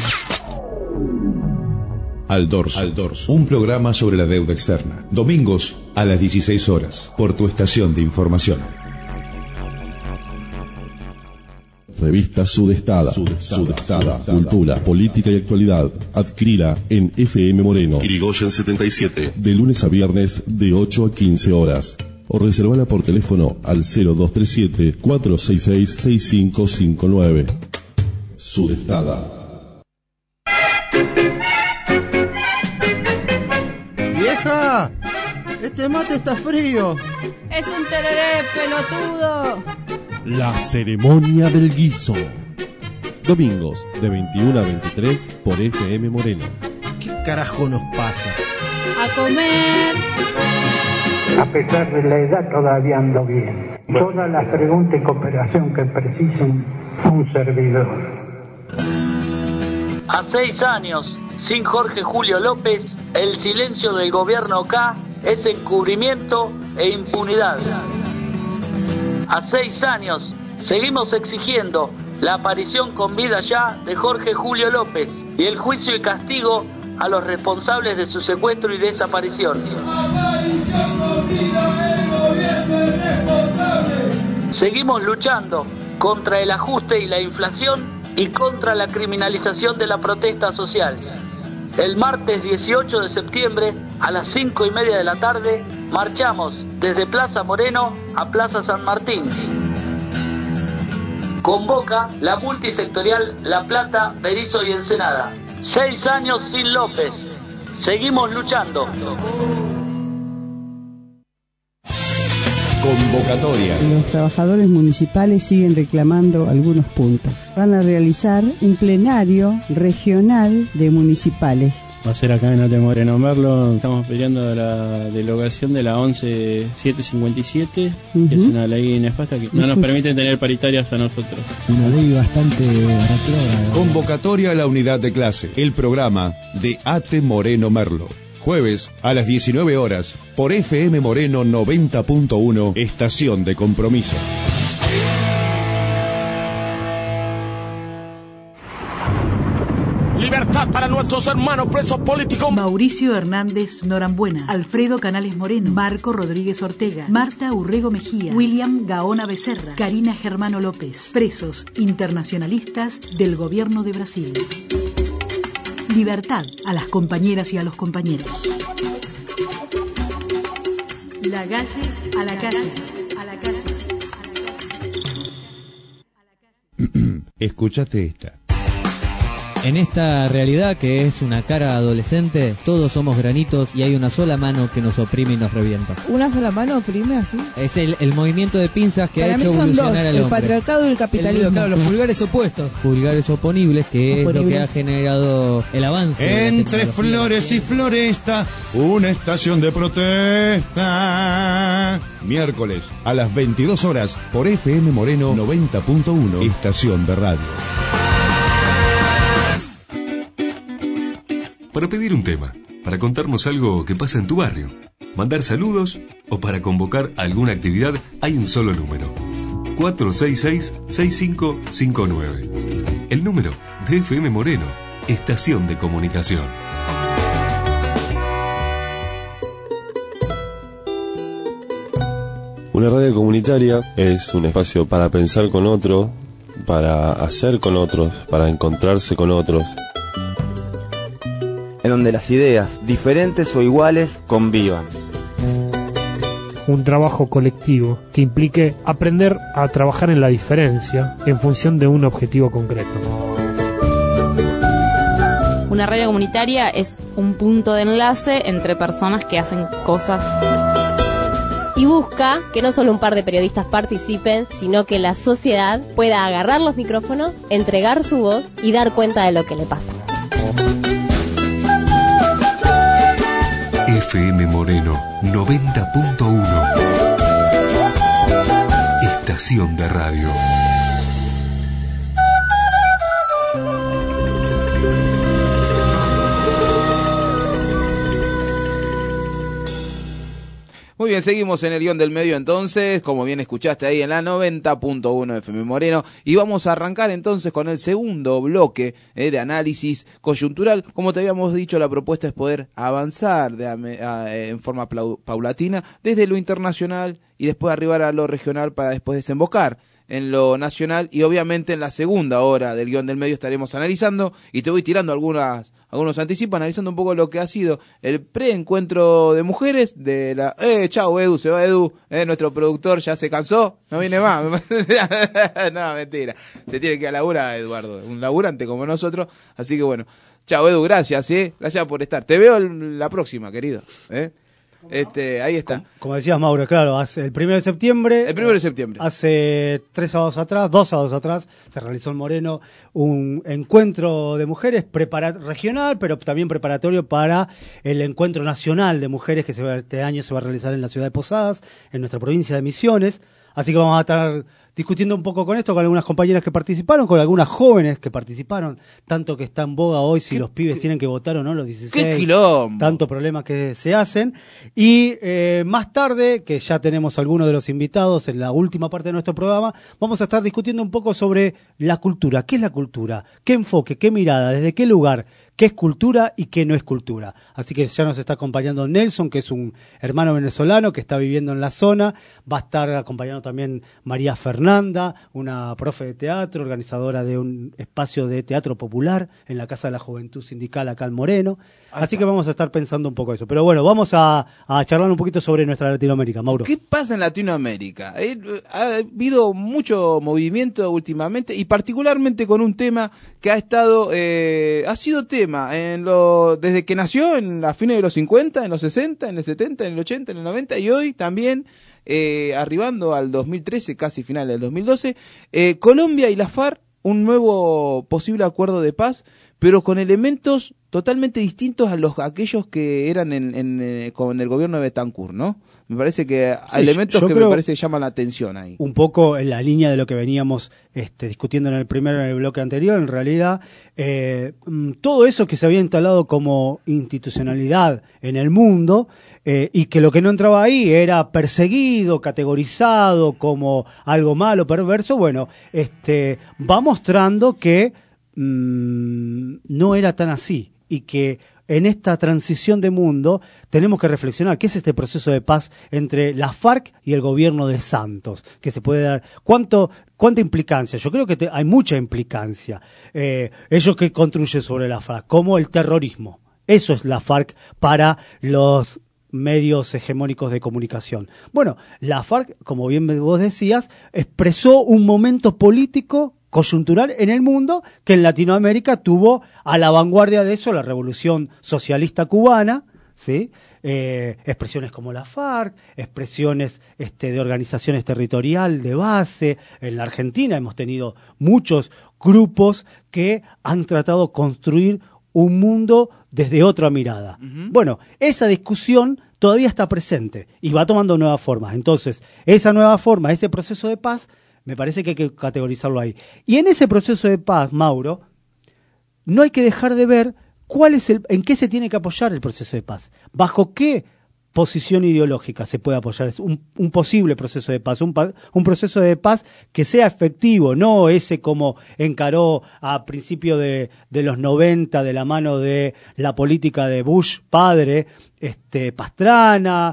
Al Dorso, un programa sobre la deuda externa. Domingos a las 16 horas, por tu estación de información. Revista Sudestada. Cultura, política y actualidad. Adquirila en FM Moreno. Irigoyen 77. De lunes a viernes de 8 a 15 horas. O reservala por teléfono al 0237-466-6559. Sudestada. ¡Vieja! Este mate está frío. Es un tereré, pelotudo. La ceremonia del guiso. Domingos de 21 a 23 por FM Moreno. ¿Qué carajo nos pasa? A comer. A pesar de la edad todavía ando bien. Todas las preguntas y cooperación que precisen un servidor. A 6 años, sin Jorge Julio López, el silencio del gobierno K es encubrimiento e impunidad. A 6 años, seguimos exigiendo la aparición con vida ya de Jorge Julio López y el juicio y castigo a los responsables de su secuestro y desaparición. Seguimos luchando contra el ajuste y la inflación y contra la criminalización de la protesta social. El martes 18 de septiembre a las 5:30 de la tarde marchamos desde Plaza Moreno a Plaza San Martín. Convoca la multisectorial La Plata, Berizo y Ensenada. 6 años sin López. Seguimos luchando. Convocatoria. Los trabajadores municipales siguen reclamando algunos puntos. Van a realizar un plenario regional de municipales. Va a ser acá en FM Moreno Merlo. Estamos peleando la derogación de la 11757, que es una ley nefasta que no nos permite tener paritarias a nosotros. Una ley bastante retrógrada. Convocatoria a la unidad de clase. El programa de ATE Moreno Merlo. Jueves a las 19 horas por FM Moreno 90.1, estación de compromiso. Libertad para nuestros hermanos presos políticos. Mauricio Hernández Norambuena, Alfredo Canales Moreno, Marco Rodríguez Ortega, Marta Urrego Mejía, William Gaona Becerra, Karina Germano López, presos internacionalistas del gobierno de Brasil. Libertad a las compañeras y a los compañeros. La calle a la calle. A la calle. Escúchate esta. En esta realidad que es una cara adolescente, todos somos granitos y hay una sola mano que nos oprime y nos revienta. ¿Una sola mano oprime así? Es el movimiento de pinzas que para ha hecho evolucionar al hombre. El patriarcado y el capitalismo. Claro, los pulgares opuestos. Pulgares oponibles, que es lo que ha generado el avance. Entre flores y floresta, una estación de protesta. Miércoles a las 22 horas por FM Moreno 90.1, estación de radio. Para pedir un tema, para contarnos algo que pasa en tu barrio, mandar saludos o para convocar alguna actividad, hay un solo número: 466-6559. El número de FM Moreno, estación de comunicación. Una radio comunitaria es un espacio para pensar con otro, para hacer con otros, para encontrarse con otros. En donde las ideas, diferentes o iguales, convivan. Un trabajo colectivo que implique aprender a trabajar en la diferencia en función de un objetivo concreto. Una radio comunitaria es un punto de enlace entre personas que hacen cosas. Y busca que no solo un par de periodistas participen, sino que la sociedad pueda agarrar los micrófonos, entregar su voz y dar cuenta de lo que le pasa. FM Moreno 90.1. Estación de radio. Muy bien, seguimos en el guión del medio entonces, como bien escuchaste ahí en la 90.1 FM Moreno, y vamos a arrancar entonces con el segundo bloque de análisis coyuntural. Como te habíamos dicho, la propuesta es poder avanzar en forma paulatina desde lo internacional y después arribar a lo regional para después desembocar en lo nacional, y obviamente en la segunda hora del guión del medio estaremos analizando, y te voy tirando algunos anticipan, analizando un poco lo que ha sido el preencuentro de mujeres de la... chao Edu, se va Edu, nuestro productor ya se cansó, no viene más. No, mentira, se tiene que ir a laburar Eduardo, un laburante como nosotros, así que bueno, chao Edu, gracias, gracias por estar, te veo la próxima, querido, ahí está. Como decías, Mauro, claro, hace el 1 de septiembre. El 1 de septiembre. Hace 2 sábados atrás, se realizó en Moreno un encuentro de mujeres regional, pero también preparatorio para el encuentro nacional de mujeres que este año se va a realizar en la ciudad de Posadas, en nuestra provincia de Misiones. Así que vamos a estar discutiendo un poco con esto, con algunas compañeras que participaron, con algunas jóvenes que participaron, tanto que está en boga hoy si los pibes tienen que votar o no, los 16. ¡Qué quilombo! Tanto problemas que se hacen. Y más tarde, que ya tenemos algunos de los invitados en la última parte de nuestro programa, vamos a estar discutiendo un poco sobre la cultura. ¿Qué es la cultura? ¿Qué enfoque? ¿Qué mirada? ¿Desde qué lugar? ¿Qué es cultura y qué no es cultura? Así que ya nos está acompañando Nelson, que es un hermano venezolano que está viviendo en la zona. Va a estar acompañando también María Fernanda, una profe de teatro, organizadora de un espacio de teatro popular en la Casa de la Juventud Sindical acá en Moreno. Así que vamos a estar pensando un poco eso. Pero bueno, vamos a charlar un poquito sobre nuestra Latinoamérica, Mauro. ¿Qué pasa en Latinoamérica? Ha habido mucho movimiento últimamente, y particularmente con un tema que ha sido tema desde que nació en la fines de los 50, en los 60, en el 70, en el 80, en el 90, y hoy también arribando al 2013, casi final del 2012, Colombia y la FARC, un nuevo posible acuerdo de paz, pero con elementos totalmente distintos a aquellos que eran con el gobierno de Betancourt, ¿no? Me parece que hay elementos que me parece que llaman la atención ahí. Un poco en la línea de lo que veníamos discutiendo en el bloque anterior, en realidad, todo eso que se había instalado como institucionalidad en el mundo, y que lo que no entraba ahí era perseguido, categorizado como algo malo, perverso, bueno, va mostrando que no era tan así, y que en esta transición de mundo tenemos que reflexionar qué es este proceso de paz entre la FARC y el gobierno de Santos, que se puede dar. ¿Cuánta implicancia? Yo creo que hay mucha implicancia. Ellos que construyen sobre la FARC, como el terrorismo. Eso es la FARC para los medios hegemónicos de comunicación. Bueno, la FARC, como bien vos decías, expresó un momento político coyuntural en el mundo que en Latinoamérica tuvo a la vanguardia de eso la Revolución Socialista Cubana, ¿sí? Expresiones como la FARC, expresiones de organizaciones territorial de base. En la Argentina hemos tenido muchos grupos que han tratado de construir un mundo desde otra mirada. Bueno, esa discusión todavía está presente y va tomando nuevas formas. Entonces, esa nueva forma, ese proceso de paz, me parece que hay que categorizarlo ahí. Y en ese proceso de paz, Mauro, no hay que dejar de ver en qué se tiene que apoyar el proceso de paz, bajo qué posición ideológica se puede apoyar, es un posible proceso de paz, un proceso de paz que sea efectivo, no ese como encaró a principios de los 90 de la mano de la política de Bush padre, Pastrana.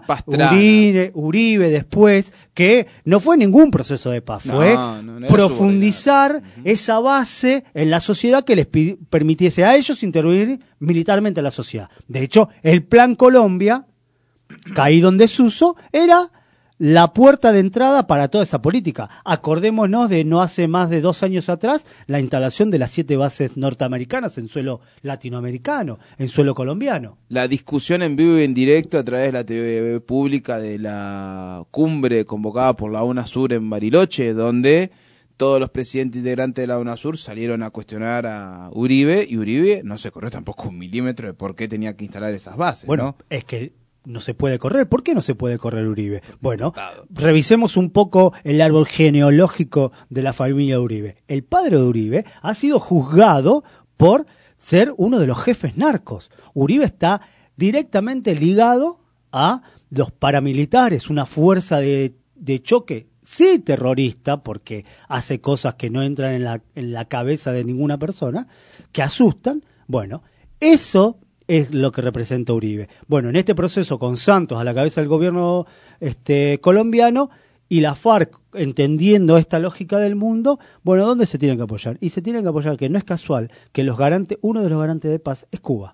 Uribe después, que no fue ningún proceso de paz, fue profundizar esa base en la sociedad que les permitiese a ellos intervenir militarmente en la sociedad. De hecho, el Plan Colombia, caído en desuso, era la puerta de entrada para toda esa política. Acordémonos de no hace más de 2 años atrás la instalación de las 7 bases norteamericanas en suelo latinoamericano, en suelo colombiano. La discusión en vivo y en directo a través de la TV pública de la cumbre convocada por la UNASUR en Bariloche, donde todos los presidentes integrantes de la UNASUR salieron a cuestionar a Uribe, y Uribe no se corrió tampoco 1 milímetro de por qué tenía que instalar esas bases. Bueno, ¿no? Es que no se puede correr. ¿Por qué no se puede correr Uribe? Bueno, revisemos un poco el árbol genealógico de la familia Uribe. El padre de Uribe ha sido juzgado por ser uno de los jefes narcos. Uribe está directamente ligado a los paramilitares, una fuerza de choque, sí terrorista, porque hace cosas que no entran en la cabeza de ninguna persona, que asustan. Bueno, eso es lo que representa Uribe. Bueno, en este proceso con Santos a la cabeza del gobierno colombiano y la FARC entendiendo esta lógica del mundo, bueno, ¿dónde se tienen que apoyar? Y se tienen que apoyar, que no es casual, que uno de los garantes de paz es Cuba.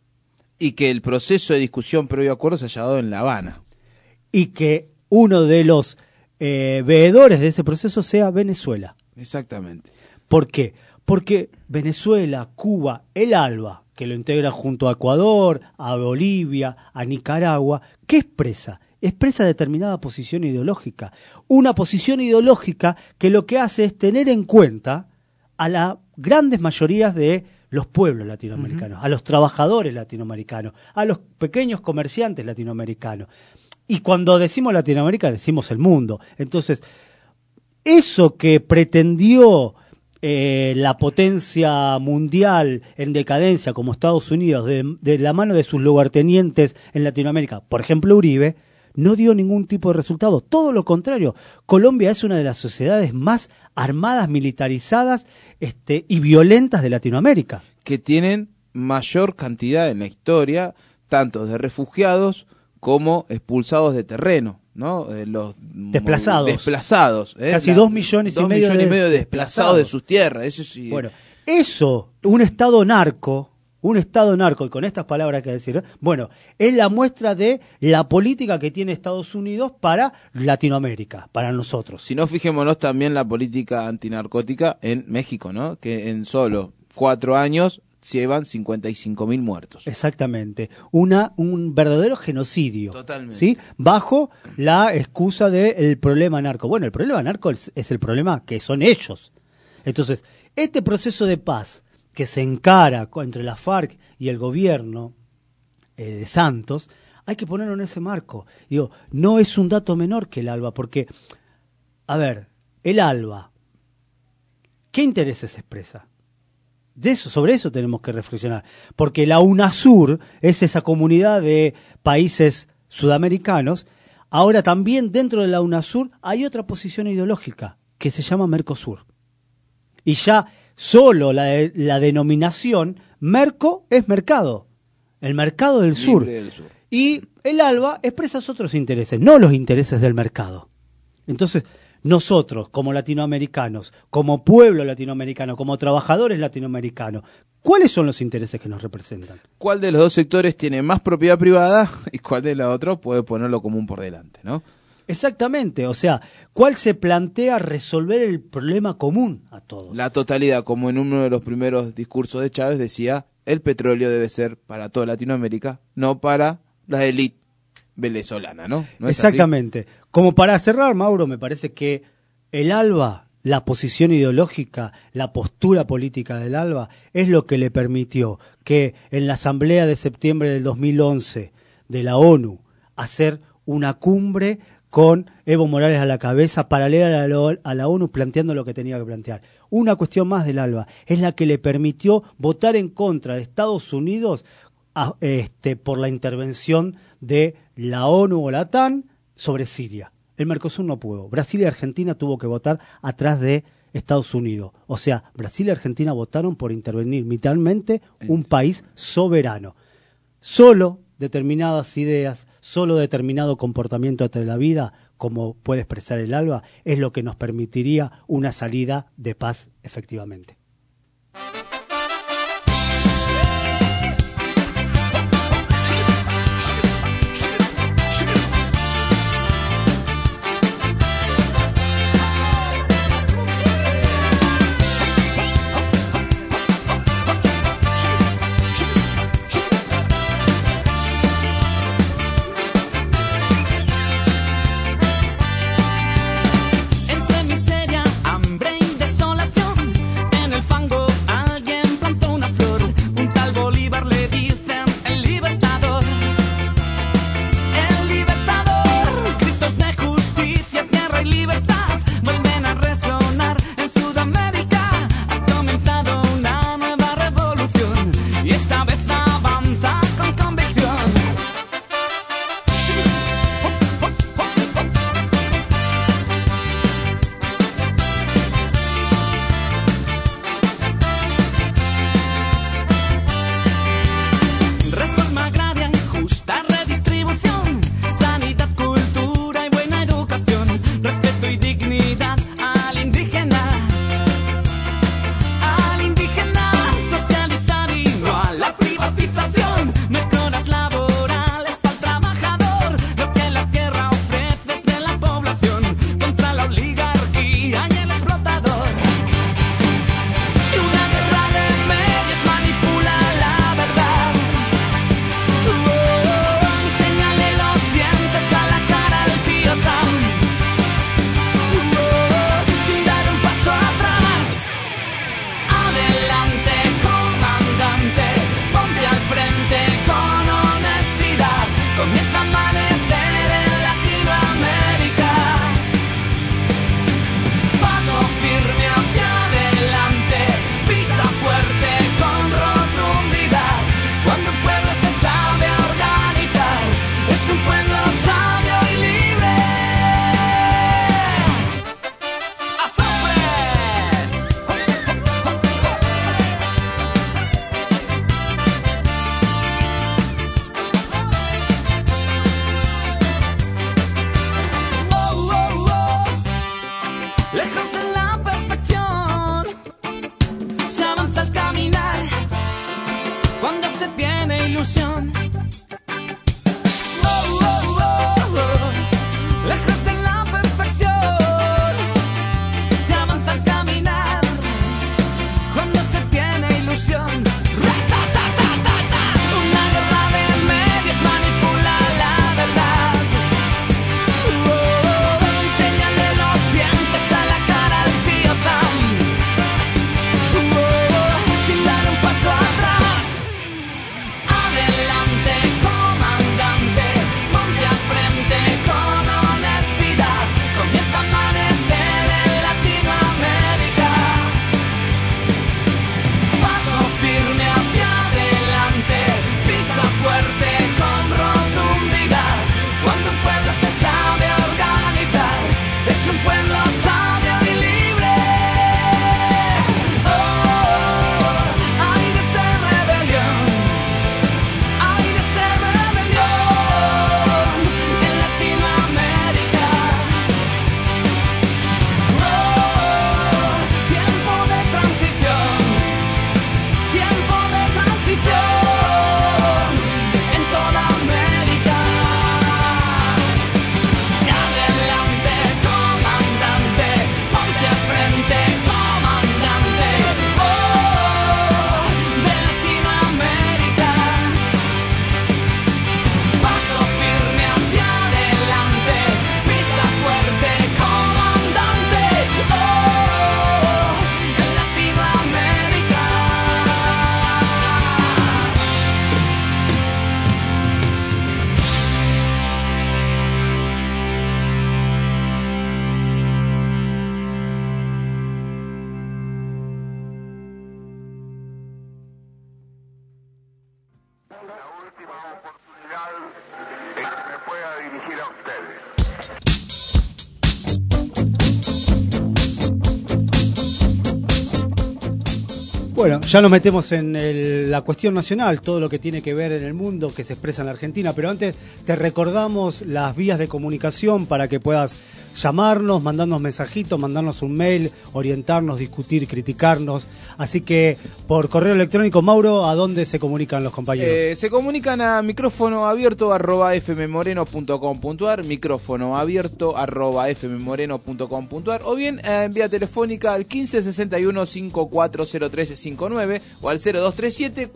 Y que el proceso de discusión previo a acuerdo se haya dado en La Habana. Y que uno de los veedores de ese proceso sea Venezuela. Exactamente. ¿Por qué? Porque Venezuela, Cuba, el ALBA, que lo integra junto a Ecuador, a Bolivia, a Nicaragua, ¿qué expresa? Expresa determinada posición ideológica. Una posición ideológica que lo que hace es tener en cuenta a las grandes mayorías de los pueblos latinoamericanos, a los trabajadores latinoamericanos, a los pequeños comerciantes latinoamericanos. Y cuando decimos Latinoamérica, decimos el mundo. Entonces, eso que pretendió la potencia mundial en decadencia como Estados Unidos de la mano de sus lugartenientes en Latinoamérica, por ejemplo Uribe, no dio ningún tipo de resultado. Todo lo contrario, Colombia es una de las sociedades más armadas, militarizadas y violentas de Latinoamérica. Que tienen mayor cantidad en la historia, tanto de refugiados como expulsados de terreno, ¿no? Los desplazados. Casi 2 millones y medio de desplazados de sus tierras. Eso sí. Bueno, eso, un estado narco, y con estas palabras que decir, bueno, es la muestra de la política que tiene Estados Unidos para Latinoamérica, para nosotros. Si no, fijémonos también la política antinarcótica en México, ¿no? Que en solo 4 años llevan 55.000 muertos. Exactamente. Un verdadero genocidio. Totalmente. ¿Sí? Bajo la excusa del problema narco. Bueno, el problema narco es el problema que son ellos. Entonces, este proceso de paz que se encara entre la FARC y el gobierno de Santos, hay que ponerlo en ese marco. Digo, no es un dato menor que el ALBA, porque, a ver, el ALBA, ¿qué intereses expresa? Sobre eso tenemos que reflexionar, porque la UNASUR es esa comunidad de países sudamericanos. Ahora también dentro de la UNASUR hay otra posición ideológica que se llama Mercosur. Y ya solo la denominación Merco es mercado, el mercado del sur. Y el ALBA expresa otros intereses, no los intereses del mercado. Entonces, nosotros, como latinoamericanos, como pueblo latinoamericano, como trabajadores latinoamericanos, ¿cuáles son los intereses que nos representan? ¿Cuál de los dos sectores tiene más propiedad privada y cuál de los otros puede ponerlo común por delante, ¿no? Exactamente, o sea, ¿cuál se plantea resolver el problema común a todos? La totalidad, como en uno de los primeros discursos de Chávez decía, el petróleo debe ser para toda Latinoamérica, no para la élite venezolana, ¿no? ¿No es exactamente. Así? Como para cerrar, Mauro, me parece que el ALBA, la posición ideológica, la postura política del ALBA, es lo que le permitió que en la Asamblea de septiembre del 2011 de la ONU hacer una cumbre con Evo Morales a la cabeza, paralela a la ONU, planteando lo que tenía que plantear. Una cuestión más del ALBA es la que le permitió votar en contra de Estados Unidos por la intervención de la ONU o la OTAN sobre Siria. El Mercosur no pudo. Brasil y Argentina tuvo que votar atrás de Estados Unidos. O sea, Brasil y Argentina votaron por intervenir militarmente un país soberano. Solo determinadas ideas, solo determinado comportamiento ante la vida, como puede expresar el ALBA, es lo que nos permitiría una salida de paz efectivamente. Entre miseria, hambre y desolación, en el fango alguien plantó una flor. Un tal Bolívar le dicen el libertador. El libertador, gritos de justicia, tierra y libertad vuelven a resonar en Sudamérica. Ha comenzado una nueva revolución y esta vez avanza con convicción. Reforma agraria, justa redistribución, sanidad, cultura y buena educación, respeto y dignidad al indígena, socializar y no a la privatización, mejoras laborales para el trabajador, lo que la tierra ofrece es de la población, contra la oligarquía y el explotador. Y una guerra de medios manipula la verdad. Enséñale los dientes a la cara al tío Sam. Sin dar un paso atrás. Adelante, comandante, ponte al frente con honestidad. Comienza a amanecer en Latinoamérica. Paso firme hacia adelante, pisa fuerte con rotundidad. Cuando un pueblo se sabe organizar, es un pueblo sabio y libre. ¡Azufre! Lejos de la perfección se avanza al caminar cuando se tiene ilusión. Lejos de la perfección se avanza al caminar cuando se tiene ilusión. Una guerra de medios manipula la verdad. Enséñale los dientes a la cara al tío Sam. Sin dar un paso atrás. Adelante, Bueno, ya nos metemos en la cuestión nacional, todo lo que tiene que ver en el mundo que se expresa en la Argentina, pero antes te recordamos las vías de comunicación para que puedas llamarnos, mandarnos mensajitos, mandarnos un mail, orientarnos, discutir, criticarnos. Así que por correo electrónico, Mauro, ¿a dónde se comunican los compañeros? Se comunican a micrófonoabierto@fmmoreno.com.ar, micrófonoabierto@fmmoreno.com.ar, o bien en vía telefónica al 1561 540359 o al 0237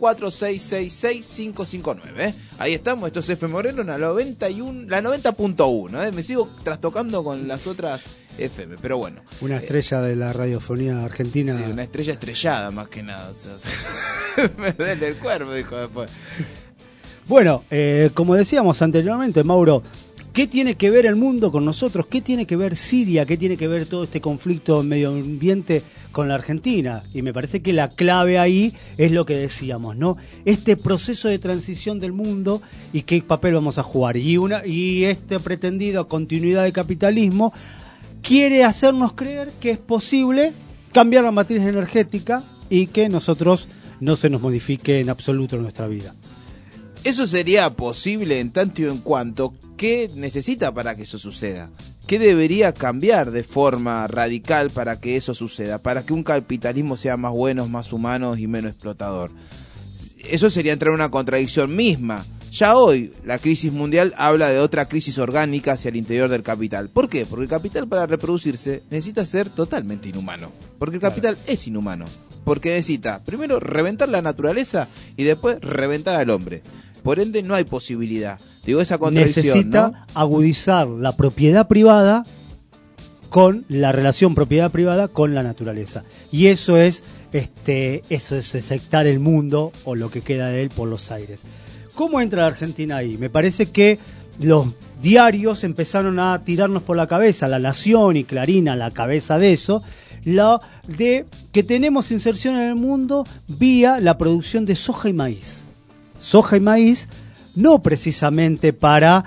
4666 Ahí estamos, esto es FM Moreno, la 90.1, Me sigo trastocando con las otras FM, pero bueno. Una estrella de la radiofonía argentina. Sí, una estrella estrellada más que nada. O sea, me duele el cuerpo, dijo después. Bueno, como decíamos anteriormente, Mauro, ¿qué tiene que ver el mundo con nosotros? ¿Qué tiene que ver Siria? ¿Qué tiene que ver todo este conflicto en medio ambiente con la Argentina? Y me parece que la clave ahí es lo que decíamos, ¿no? Este proceso de transición del mundo y qué papel vamos a jugar. Y esta pretendida continuidad del capitalismo quiere hacernos creer que es posible cambiar la matriz energética y que nosotros no se nos modifique en absoluto nuestra vida. Eso sería posible en tanto y en cuanto ¿qué necesita para que eso suceda? ¿Qué debería cambiar de forma radical para que eso suceda? Para que un capitalismo sea más bueno, más humano y menos explotador. Eso sería entrar en una contradicción misma. Ya hoy la crisis mundial habla de otra crisis orgánica hacia el interior del capital. ¿Por qué? Porque el capital para reproducirse necesita ser totalmente inhumano. Porque el capital es inhumano. Porque necesita primero reventar la naturaleza y después reventar al hombre. Por ende no hay posibilidad. Digo, esa contradicción, necesita, ¿no?, agudizar la propiedad privada con la relación propiedad privada con la naturaleza. Y eso es sectar el mundo o lo que queda de él por los aires. ¿Cómo entra la Argentina ahí? Me parece que los diarios empezaron a tirarnos por la cabeza, La Nación y Clarín a la cabeza de eso, de que tenemos inserción en el mundo vía la producción de soja y maíz. Soja y maíz, no precisamente para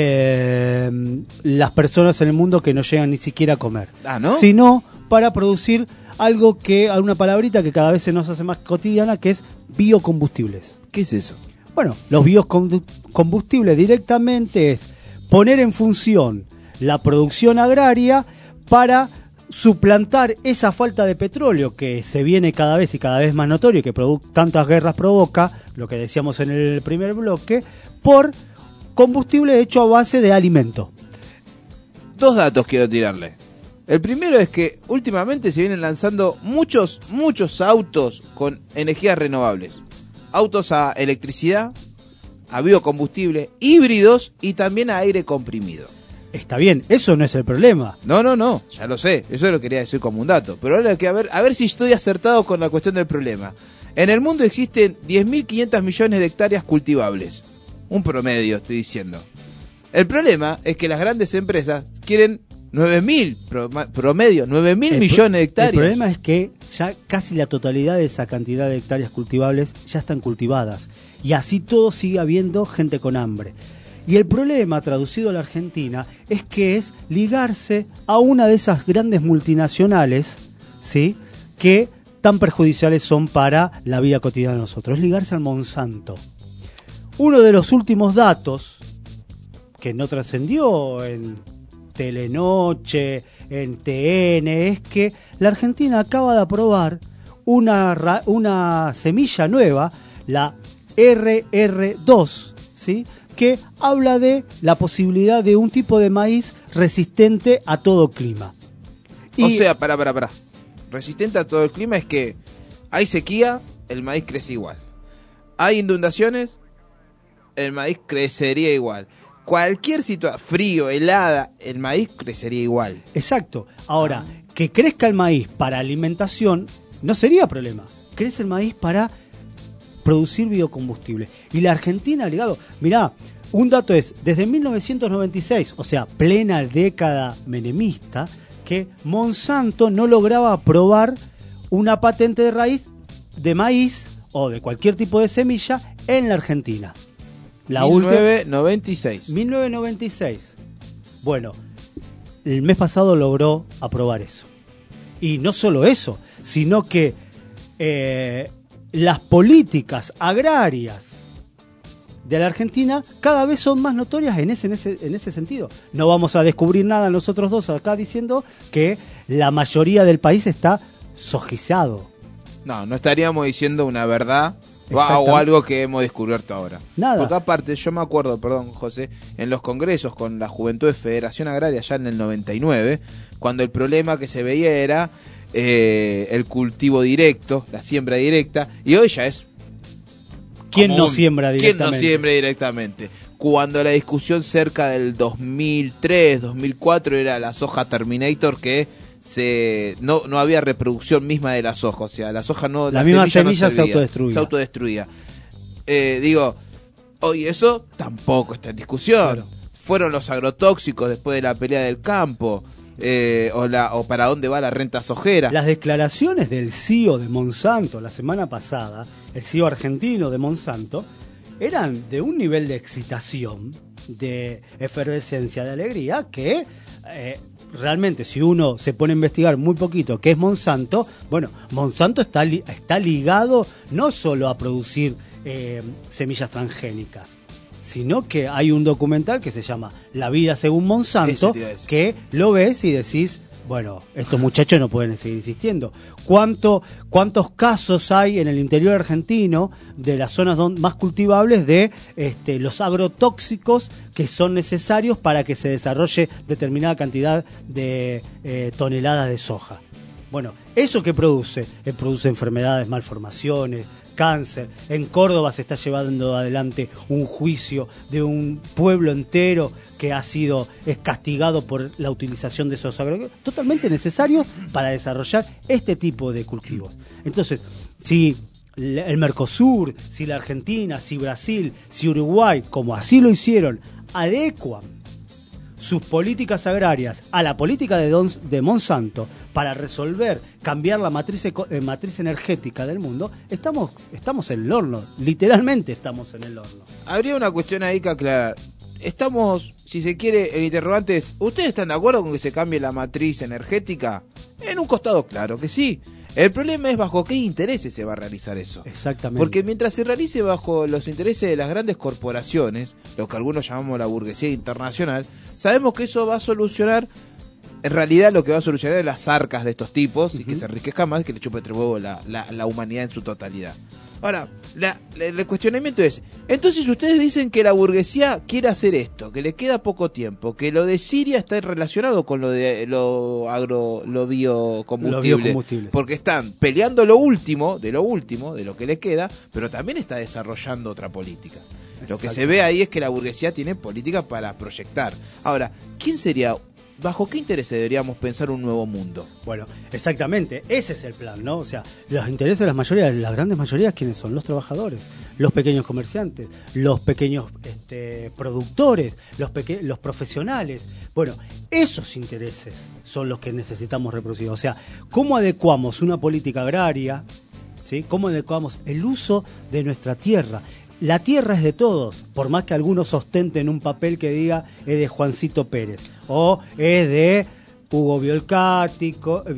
las personas en el mundo que no llegan ni siquiera a comer, ¿no? Sino para producir algo que, alguna palabrita que cada vez se nos hace más cotidiana, que es biocombustibles. ¿Qué es eso? Bueno, los biocombustibles directamente es poner en función la producción agraria para suplantar esa falta de petróleo que se viene cada vez y cada vez más notorio, que tantas guerras provoca, lo que decíamos en el primer bloque, por combustible hecho a base de alimento. Dos datos quiero tirarle. El primero es que últimamente se vienen lanzando muchos autos con energías renovables. Autos a electricidad, a biocombustible, híbridos y también a aire comprimido. Está bien, eso no es el problema. No, ya lo sé, eso lo quería decir como un dato. Pero ahora hay que a ver si estoy acertado con la cuestión del problema. En el mundo existen 10.500 millones de hectáreas cultivables. Un promedio, estoy diciendo. El problema es que las grandes empresas quieren 9.000, promedio, 9.000 millones de hectáreas. El problema es que ya casi la totalidad de esa cantidad de hectáreas cultivables ya están cultivadas. Y así todo sigue habiendo gente con hambre. Y el problema, traducido a la Argentina, es que es ligarse a una de esas grandes multinacionales, ¿sí?, que tan perjudiciales son para la vida cotidiana de nosotros. Es ligarse al Monsanto. Uno de los últimos datos, que no trascendió en Telenoche, en TN, es que la Argentina acaba de aprobar una semilla nueva, la RR2, ¿sí?, que habla de la posibilidad de un tipo de maíz resistente a todo clima. O sea, para. Resistente a todo el clima es que hay sequía, el maíz crece igual. Hay inundaciones, el maíz crecería igual. Cualquier situación, frío, helada, el maíz crecería igual. Exacto. Ahora, que crezca el maíz para alimentación no sería problema. Crece el maíz para producir biocombustible. Y la Argentina, ligado, mirá, un dato es, desde 1996, o sea, plena década menemista, que Monsanto no lograba aprobar una patente de raíz de maíz o de cualquier tipo de semilla en la Argentina. 1996. Bueno, el mes pasado logró aprobar eso. Y no solo eso, sino que las políticas agrarias de la Argentina cada vez son más notorias en ese sentido. No vamos a descubrir nada nosotros dos acá diciendo que la mayoría del país está sojizado. No estaríamos diciendo una verdad o algo que hemos descubierto ahora. Nada. Porque aparte, yo me acuerdo, perdón José, en los congresos con la Juventud de Federación Agraria ya en el 99, cuando el problema que se veía era el cultivo directo, la siembra directa, y hoy ya es... ¿Quién no siembra directamente? Cuando la discusión cerca del 2003, 2004 era la soja Terminator, que no había reproducción misma de la soja, o sea, la soja no, la misma semilla se autodestruía. Hoy eso tampoco está en discusión. Claro. Fueron los agrotóxicos después de la pelea del campo, o para dónde va la renta sojera. Las declaraciones del CEO de Monsanto la semana pasada, el CEO argentino de Monsanto, eran de un nivel de excitación, de efervescencia, de alegría, que realmente si uno se pone a investigar muy poquito qué es Monsanto, bueno, Monsanto está ligado no solo a producir semillas transgénicas, sino que hay un documental que se llama La vida según Monsanto, que lo ves y decís, bueno, estos muchachos no pueden seguir existiendo. ¿Cuántos casos hay en el interior argentino de las zonas más cultivables de los agrotóxicos que son necesarios para que se desarrolle determinada cantidad de toneladas de soja? Bueno, ¿eso qué produce? Produce enfermedades, malformaciones, cáncer. En Córdoba se está llevando adelante un juicio de un pueblo entero que es castigado por la utilización de esos agroquímicos totalmente necesarios para desarrollar este tipo de cultivos. Entonces, si el Mercosur, si la Argentina, si Brasil, si Uruguay, como así lo hicieron, adecuan sus políticas agrarias a la política de Monsanto para resolver, cambiar la matriz energética del mundo, estamos en el horno, literalmente estamos en el horno. Habría una cuestión ahí que aclarar. Estamos, si se quiere, el interrogante es, ¿ustedes están de acuerdo con que se cambie la matriz energética? En un costado, claro que sí. El problema es bajo qué intereses se va a realizar eso. Exactamente. Porque mientras se realice bajo los intereses de las grandes corporaciones, lo que algunos llamamos la burguesía internacional, sabemos que eso va a solucionar, en realidad lo que va a solucionar es las arcas de estos tipos, y que se enriquezcan más, que le chupe entre huevo la humanidad en su totalidad. Ahora, el cuestionamiento es, entonces ustedes dicen que la burguesía quiere hacer esto, que le queda poco tiempo, que lo de Siria está relacionado con lo de lo biocombustible, porque están peleando lo último, de lo que le queda, pero también está desarrollando otra política. Lo que se ve ahí es que la burguesía tiene política para proyectar. Ahora, ¿quién sería? ¿Bajo qué intereses deberíamos pensar un nuevo mundo? Bueno, exactamente, ese es el plan, ¿no? O sea, los intereses de las grandes mayorías, ¿quiénes son? Los trabajadores, los pequeños comerciantes, los pequeños productores, los profesionales. Bueno, esos intereses son los que necesitamos reproducir. O sea, ¿cómo adecuamos una política agraria? ¿Sí? ¿Cómo adecuamos el uso de nuestra tierra? La tierra es de todos, por más que algunos ostenten un papel que diga es de Juancito Pérez o es de Hugo Violcati,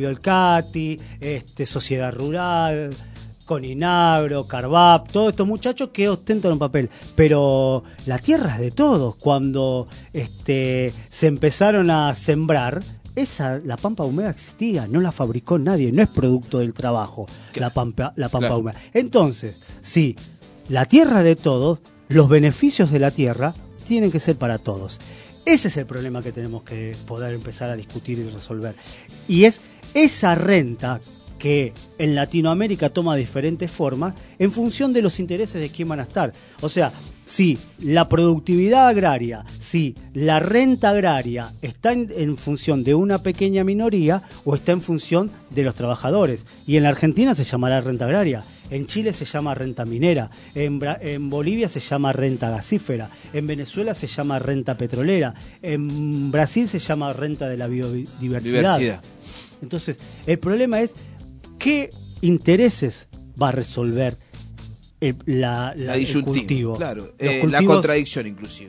Sociedad Rural, Coninagro, Carvap, todos estos muchachos que ostentan un papel. Pero la tierra es de todos. Cuando se empezaron a sembrar, la pampa húmeda existía, no la fabricó nadie, no es producto del trabajo, la pampa húmeda. Entonces, sí, la tierra de todos, los beneficios de la tierra tienen que ser para todos. Ese es el problema que tenemos que poder empezar a discutir y resolver. Y es esa renta que en Latinoamérica toma diferentes formas en función de los intereses de quién van a estar. O sea, si la productividad agraria, si la renta agraria está en función de una pequeña minoría o está en función de los trabajadores. Y en la Argentina se llamará renta agraria. En Chile se llama renta minera, en Bolivia se llama renta gasífera, en Venezuela se llama renta petrolera, en Brasil se llama renta de la biodiversidad. Entonces, el problema es qué intereses va a resolver el cultivo. Claro, la contradicción inclusive.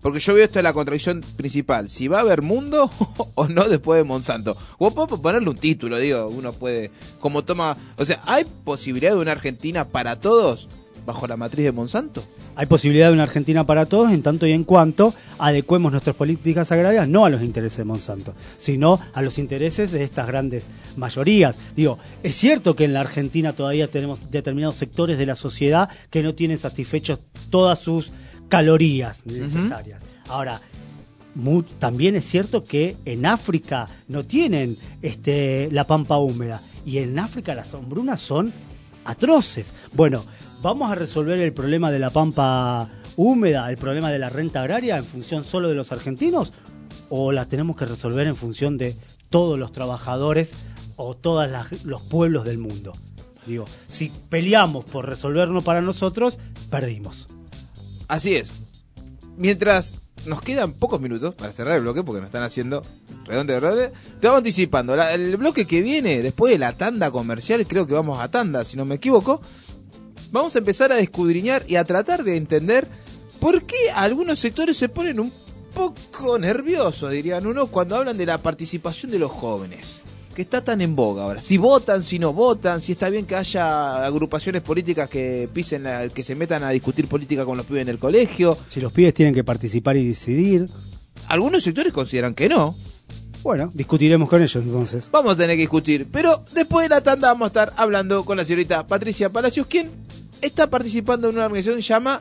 Porque yo veo esto de la contradicción principal. Si va a haber mundo o no después de Monsanto. O puedo ponerle un título, digo, uno puede, como toma... O sea, ¿hay posibilidad de una Argentina para todos bajo la matriz de Monsanto? Hay posibilidad de una Argentina para todos en tanto y en cuanto adecuemos nuestras políticas agrarias no a los intereses de Monsanto, sino a los intereses de estas grandes mayorías. Digo, es cierto que en la Argentina todavía tenemos determinados sectores de la sociedad que no tienen satisfechos todas sus calorías necesarias. Ahora, también es cierto que en África no tienen la pampa húmeda, y en África las hambrunas son atroces. Bueno, ¿vamos a resolver el problema de la pampa húmeda, el problema de la renta agraria en función solo de los argentinos? ¿O la tenemos que resolver en función de todos los trabajadores o todos los pueblos del mundo? Digo, si peleamos por resolverlo para nosotros, perdimos. Así es. Mientras nos quedan pocos minutos para cerrar el bloque, porque nos están haciendo redonde, te vamos anticipando. El bloque que viene, después de la tanda comercial, creo que vamos a tanda, si no me equivoco, vamos a empezar a escudriñar y a tratar de entender por qué algunos sectores se ponen un poco nerviosos, dirían uno, cuando hablan de la participación de los jóvenes, que está tan en boga ahora. Si votan, si no votan, si está bien que haya agrupaciones políticas que que se metan a discutir política con los pibes en el colegio. Si los pibes tienen que participar y decidir. Algunos sectores consideran que no. Bueno, discutiremos con ellos entonces. Vamos a tener que discutir, pero después de la tanda vamos a estar hablando con la señorita Patricia Palacios, quien está participando en una organización que se llama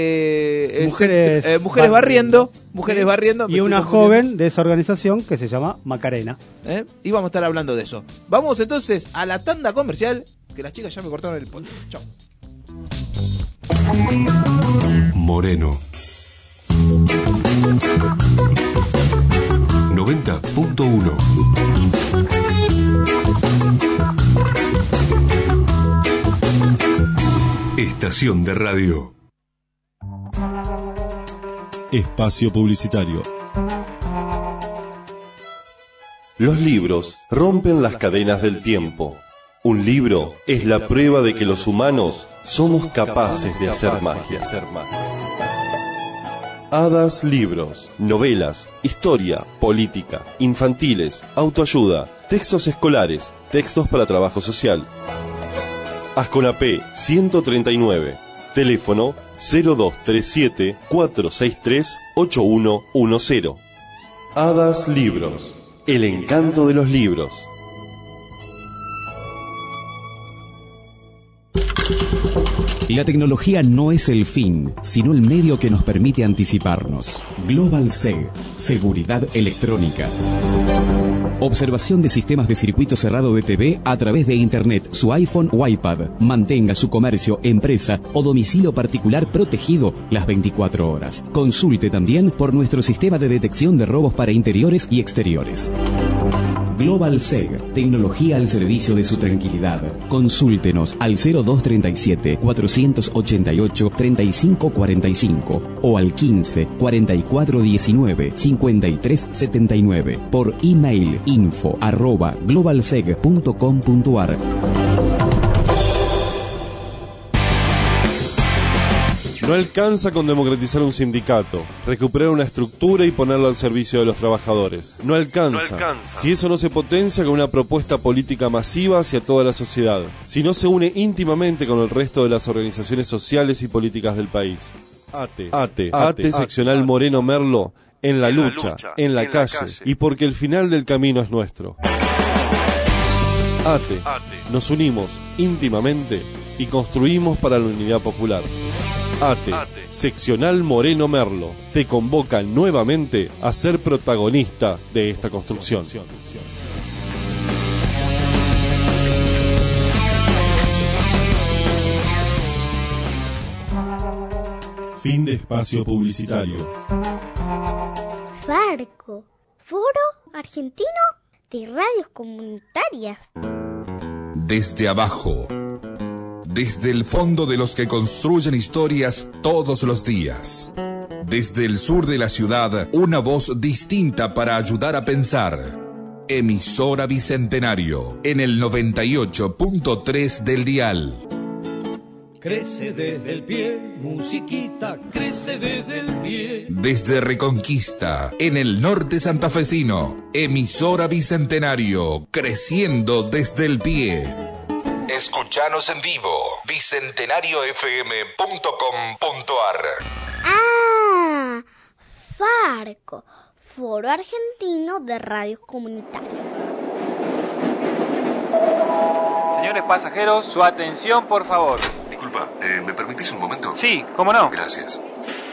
Mujeres Barriendo. Mujeres Barriendo. Y una joven de esa organización que se llama Macarena. Y vamos a estar hablando de eso. Vamos entonces a la tanda comercial, que las chicas ya me cortaron el poncho. Chao. Moreno 90.1. Estación de radio. Espacio publicitario. Los libros rompen las cadenas del tiempo. Un libro es la prueba de que los humanos somos capaces de hacer magia. Hadas Libros, novelas, historia, política, infantiles, autoayuda, textos escolares, textos para trabajo social. Asconapé 139, teléfono 0237-463-8110. Hadas Libros, el encanto de los libros. La tecnología no es el fin, sino el medio que nos permite anticiparnos. Global SEG, seguridad electrónica. Observación de sistemas de circuito cerrado de TV a través de Internet, su iPhone o iPad. Mantenga su comercio, empresa o domicilio particular protegido las 24 horas. Consulte también por nuestro sistema de detección de robos para interiores y exteriores. Global SEG, tecnología al servicio de su tranquilidad. Consúltenos al 0237-488-3545 o al 15-4419-5379 por email info@globalseg.com.ar. No alcanza con democratizar un sindicato, recuperar una estructura y ponerlo al servicio de los trabajadores. No alcanza. Si eso no se potencia con una propuesta política masiva hacia toda la sociedad. Si no se une íntimamente con el resto de las organizaciones sociales y políticas del país. ATE seccional Moreno Merlo, en la lucha, en la calle, y porque el final del camino es nuestro. ATE, nos unimos íntimamente y construimos para la unidad popular. ATE, seccional Moreno Merlo, te convoca nuevamente a ser protagonista de esta construcción. Fin de espacio publicitario. Farco, Foro Argentino de Radios Comunitarias. Desde abajo, desde el fondo de los que construyen historias todos los días. Desde el sur de la ciudad, una voz distinta para ayudar a pensar. Emisora Bicentenario, en el 98.3 del dial. Crece desde el pie, musiquita, crece desde el pie. Desde Reconquista, en el norte santafesino, emisora Bicentenario, creciendo desde el pie. Escuchanos en vivo, bicentenariofm.com.ar. Ah, Farco, Foro Argentino de Radios Comunitarias. Señores pasajeros, su atención, por favor. Disculpa, ¿me permitís un momento? Sí, ¿cómo no? Gracias.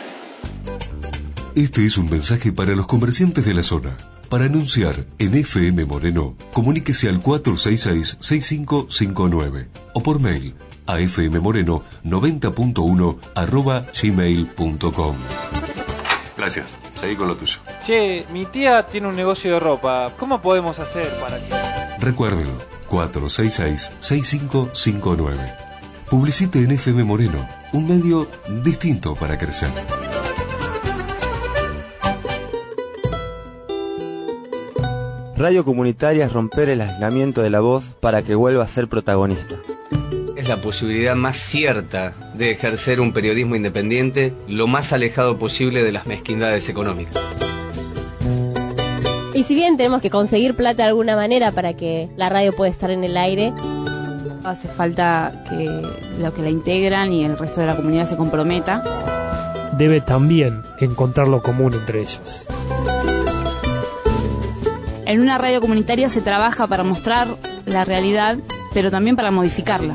Este es un mensaje para los comerciantes de la zona. Para anunciar en FM Moreno, comuníquese al 466-6559 o por mail a fmmoreno90.1@gmail.com. Gracias, seguí con lo tuyo. Che, mi tía tiene un negocio de ropa. ¿Cómo podemos hacer para que...? Recuérdelo, 466-6559. Publicite en FM Moreno, un medio distinto para crecer. Radio comunitaria es romper el aislamiento de la voz para que vuelva a ser protagonista. Es la posibilidad más cierta de ejercer un periodismo independiente lo más alejado posible de las mezquindades económicas. Y si bien tenemos que conseguir plata de alguna manera para que la radio pueda estar en el aire, hace falta que los que la integran y el resto de la comunidad se comprometa. Debe también encontrar lo común entre ellos. En una radio comunitaria se trabaja para mostrar la realidad, pero también para modificarla.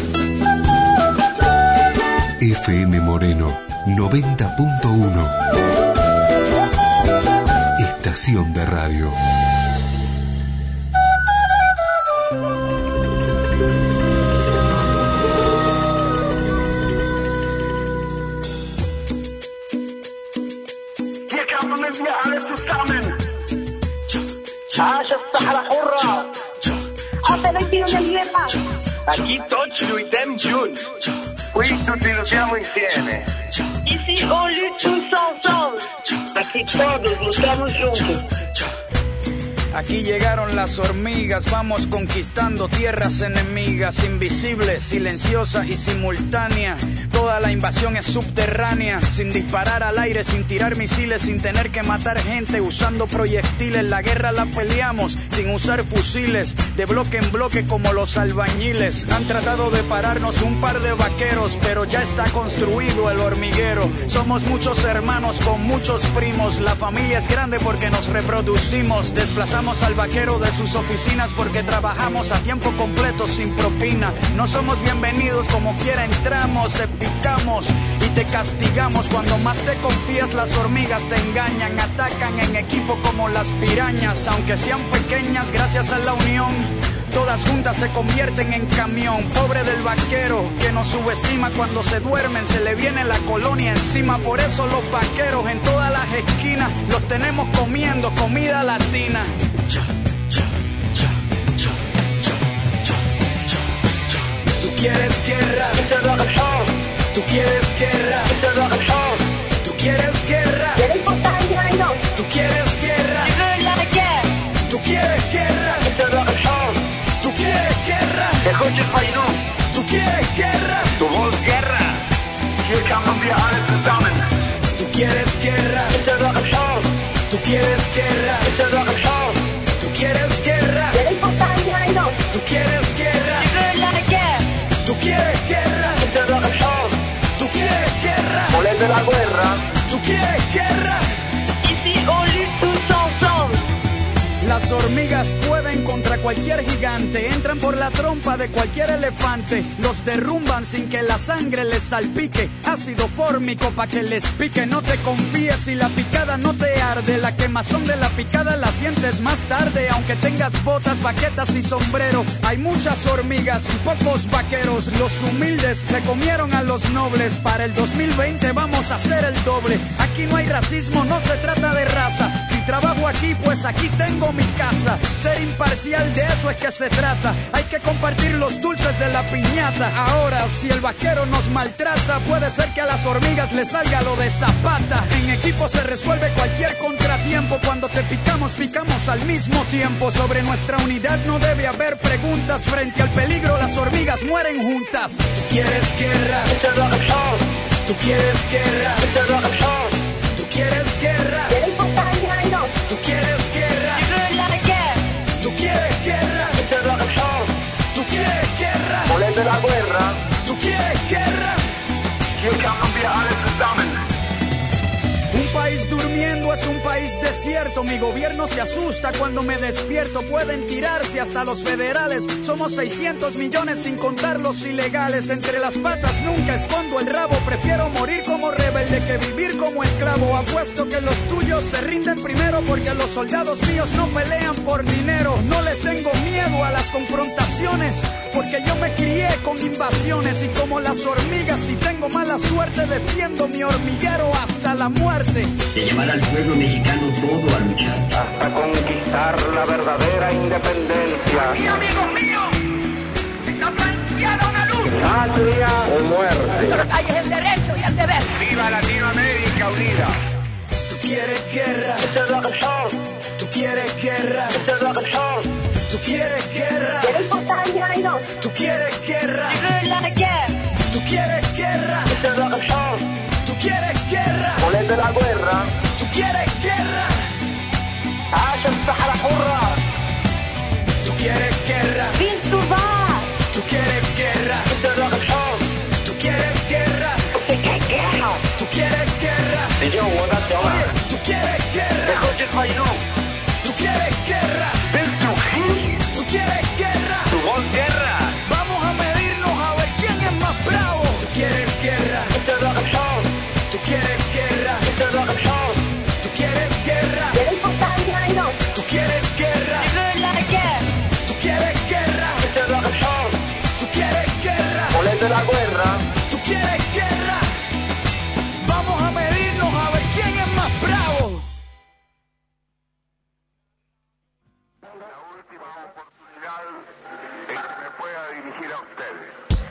FM Moreno 90.1. Estación de radio. Aquí tots lluitem junts. Qui tutti lottiamo insieme. Ici on lutte tous ensemble. Aquí todos luchamos juntos. Aquí llegaron las hormigas, vamos conquistando tierras enemigas, invisibles, silenciosa y simultánea. Toda la invasión es subterránea, sin disparar al aire, sin tirar misiles, sin tener que matar gente, usando proyectiles. La guerra la peleamos sin usar fusiles, de bloque en bloque como los albañiles. Han tratado de pararnos un par de vaqueros, pero ya está construido el hormiguero. Somos muchos hermanos con muchos primos, la familia es grande porque nos reproducimos. Desplazamos al vaquero de sus oficinas porque trabajamos a tiempo completo sin propina. No somos bienvenidos, como quiera entramos, te picamos y te castigamos. Cuando más te confías las hormigas te engañan, atacan en equipo como las pirañas. Aunque sean pequeñas, gracias a la unión, todas juntas se convierten en camión. Pobre del vaquero que nos subestima, cuando se duermen se le viene la colonia encima. Por eso los vaqueros en todas las esquinas los tenemos comiendo comida latina. Tú quieres guerra, tú quieres guerra, tú quieres guerra, tú quieres guerra, tú quieres guerra, tú quieres guerra, tú quieres guerra, Du willst Guerra. Hier kämpfen wir alle zusammen. tú quieres guerra, tú quieres guerra, tú quieres guerra, tú quieres guerra, tú quieres guerra, tú quieres guerra, Volete la guerra. tú quieres guerra. Ici on lutte tous ensemble. Las hormigas pueden contra cualquier gigante, entran por la trompa de cualquier elefante, los derrumban sin que la sangre les salpique, ácido fórmico pa' que les pique. No te confíes si la picada no te arde, la quemazón de la picada la sientes más tarde. Aunque tengas botas, baquetas y sombrero, hay muchas hormigas y pocos vaqueros. Los humildes se comieron a los nobles, para el 2020 vamos a hacer el doble. Aquí no hay racismo, no se trata de raza. Si trabajo aquí, pues aquí tengo mi casa. Ser imparcial, de eso es que se trata. Hay que compartir los dulces de la piñata. Ahora, si el vaquero nos maltrata, puede ser que a las hormigas les salga lo de Zapata. En equipo se resuelve cualquier contratiempo. Cuando te picamos, picamos al mismo tiempo. Sobre nuestra unidad no debe haber preguntas. Frente al peligro, las hormigas mueren juntas. Tú quieres guerra, tú quieres guerra, tú quieres guerra, tú quieres guerra, tú quieres guerra, tú quieres guerra, Volete la guerra, tú quieres guerra. hier kämpfen wir alle zusammen. Un país durmiendo es un país desierto. Mi gobierno se asusta cuando me despierto. Pueden tirarse hasta los federales. Somos 600 millones sin contar los ilegales. Entre las patas nunca escondo el rabo. Prefiero morir como rebelde que vivir como esclavo. Apuesto que los tuyos se rinden primero, porque los soldados míos no pelean por dinero. No le tengo miedo a las confrontaciones, porque yo me crié con invasiones. Y como las hormigas, si tengo mala suerte, defiendo mi hormiguero hasta la muerte. De llevar al pueblo mexicano todo a luchar Hasta conquistar la verdadera independencia. Y amigos míos, está planteada una lucha. Patria o muerte. Hay el derecho y el deber. ¡Viva Latinoamérica unida! Tú quieres guerra, tú quieres guerra, tú quieres guerra, tú quieres guerra, tú quieres guerra, tú quieres guerra, Volete la guerra, tú quieres guerra, عاش الصحراء حرة. tú quieres guerra, tú quieres guerra, tú quieres guerra, tú quieres guerra, الجو ده الجواب. tú quieres guerra, تخرج الخينوم. tú quieres guerra, tú quieres guerra, تبغون guerra. vamos a medirnos a ver quién es más bravo. Tú quieres guerra, tú quieres guerra, tú quieres guerra, tú quieres guerra, tú quieres guerra, tú quieres guerra, Volete la guerra. tú quieres guerra, vamos a medirnos a ver quién es más bravo. La última oportunidad en que me pueda dirigir a ustedes.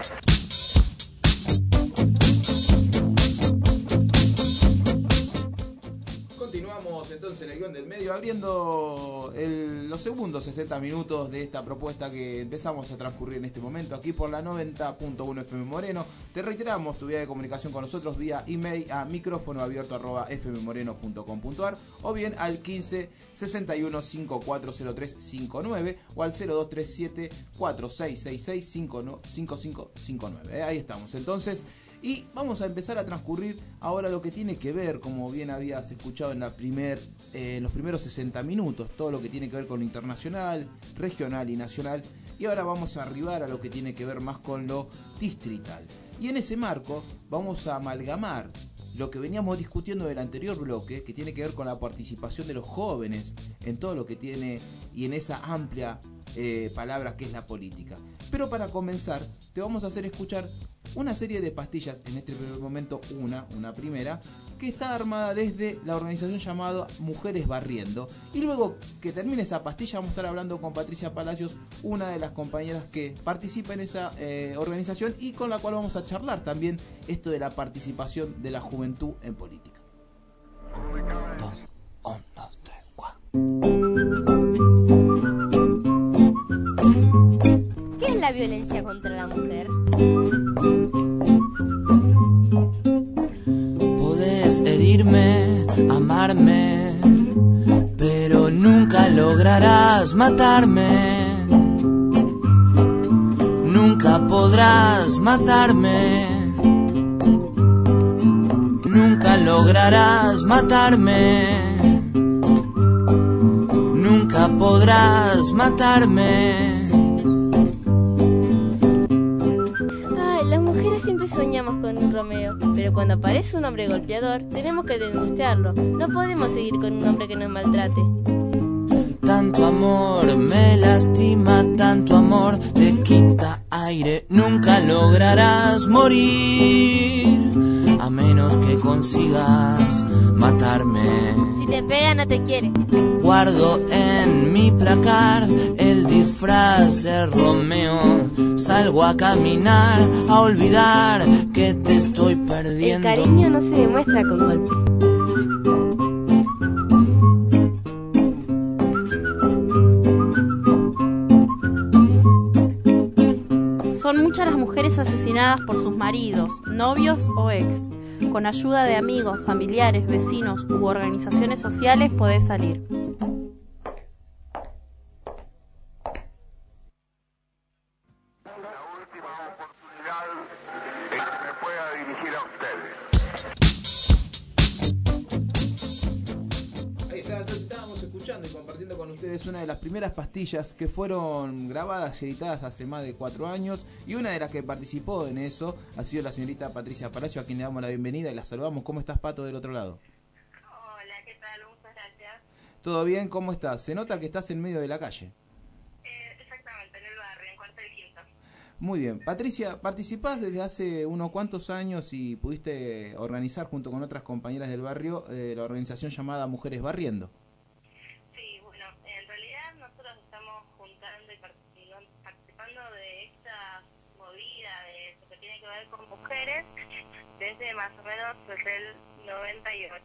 Continuamos entonces en el guión del medio, abriendo los segundos 60 minutos de esta propuesta que empezamos a transcurrir en este momento aquí por la 90.1 FM Moreno. Te reiteramos tu vía de comunicación con nosotros vía email a micrófonoabierto@fmmoreno.com.ar o bien al 15 61 540359 o al 0237 4666 5559. Ahí estamos entonces. Y vamos a empezar a transcurrir ahora lo que tiene que ver, como bien habías escuchado en los primeros 60 minutos, todo lo que tiene que ver con lo internacional, regional y nacional. Y ahora vamos a arribar a lo que tiene que ver más con lo distrital. Y en ese marco vamos a amalgamar lo que veníamos discutiendo del anterior bloque, que tiene que ver con la participación de los jóvenes en todo lo que tiene y en esa amplia palabra que es la política. Pero para comenzar, te vamos a hacer escuchar una serie de pastillas, en este primer momento una primera, que está armada desde la organización llamada Mujeres Barriendo. Y luego que termine esa pastilla vamos a estar hablando con Patricia Palacios, una de las compañeras que participa en esa organización y con la cual vamos a charlar también esto de la participación de la juventud en política. 2, 1, 2, 3, 4. ¿Qué es la violencia contra la mujer? Podés herirme, amarme, pero nunca lograrás matarme. Nunca podrás matarme. Nunca lograrás matarme. Nunca podrás matarme. Las mujeres siempre soñamos con un Romeo, pero cuando aparece un hombre golpeador, tenemos que denunciarlo. No podemos seguir con un hombre que nos maltrate. Tanto amor me lastima, tanto amor te quita aire. Nunca lograrás morir, a menos que consigas matarme. Si te pega no te quiere. Guardo en mi placar el disfraz de Romeo. Salgo a caminar, a olvidar que te estoy perdiendo. El cariño no se demuestra con golpes. Son muchas las mujeres asesinadas por sus maridos, novios o ex. Con ayuda de amigos, familiares, vecinos u organizaciones sociales podés salir. Es una de las primeras pastillas que fueron grabadas y editadas hace más de 4 años, y una de las que participó en eso ha sido la señorita Patricia Palacio, a quien le damos la bienvenida y la saludamos. ¿Cómo estás, Pato, del otro lado? Hola, ¿qué tal? Muchas gracias. ¿Todo bien? ¿Cómo estás? Se nota que estás en medio de la calle. Exactamente, en el barrio, en Cuartel Quinto. Muy bien. Patricia, participás desde hace unos cuantos años y pudiste organizar junto con otras compañeras del barrio la organización llamada Mujeres Barriendo. Con mujeres desde más o menos desde el 98.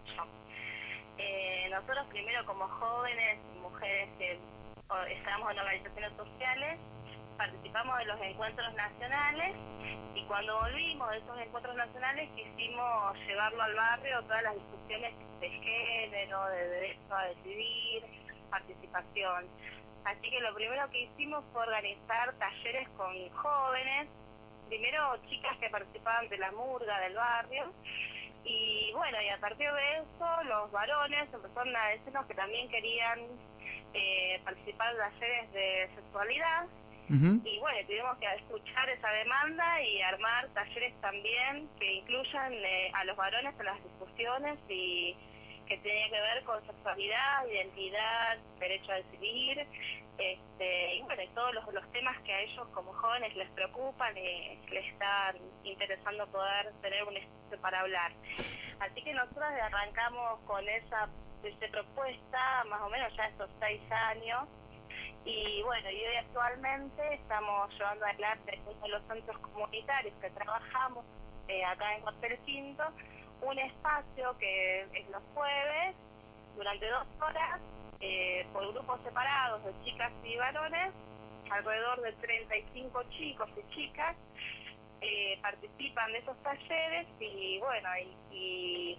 Nosotros primero como jóvenes, mujeres que estábamos en organizaciones sociales, participamos de los encuentros nacionales, y cuando volvimos de esos encuentros nacionales quisimos llevarlo al barrio, todas las discusiones de género, de derecho a decidir, participación. Así que lo primero que hicimos fue organizar talleres con jóvenes, primero chicas que participaban de la murga del barrio, y bueno, y a partir de eso los varones empezaron a decirnos que también querían participar en talleres de sexualidad. Y bueno, tuvimos que escuchar esa demanda y armar talleres también que incluyan a los varones en las discusiones, y que tenía que ver con sexualidad, identidad, derecho a decidir, y bueno, y todos los temas que a ellos como jóvenes les preocupan y les están interesando poder tener un espacio para hablar. Así que nosotros arrancamos con esa propuesta más o menos ya estos 6 años, y bueno, y hoy actualmente estamos llevando adelante uno de los centros comunitarios que trabajamos acá en Cuartel Quinto, un espacio que es los jueves durante 2 horas por grupos separados de chicas y varones, alrededor de 35 chicos y chicas participan de esos talleres, y bueno, y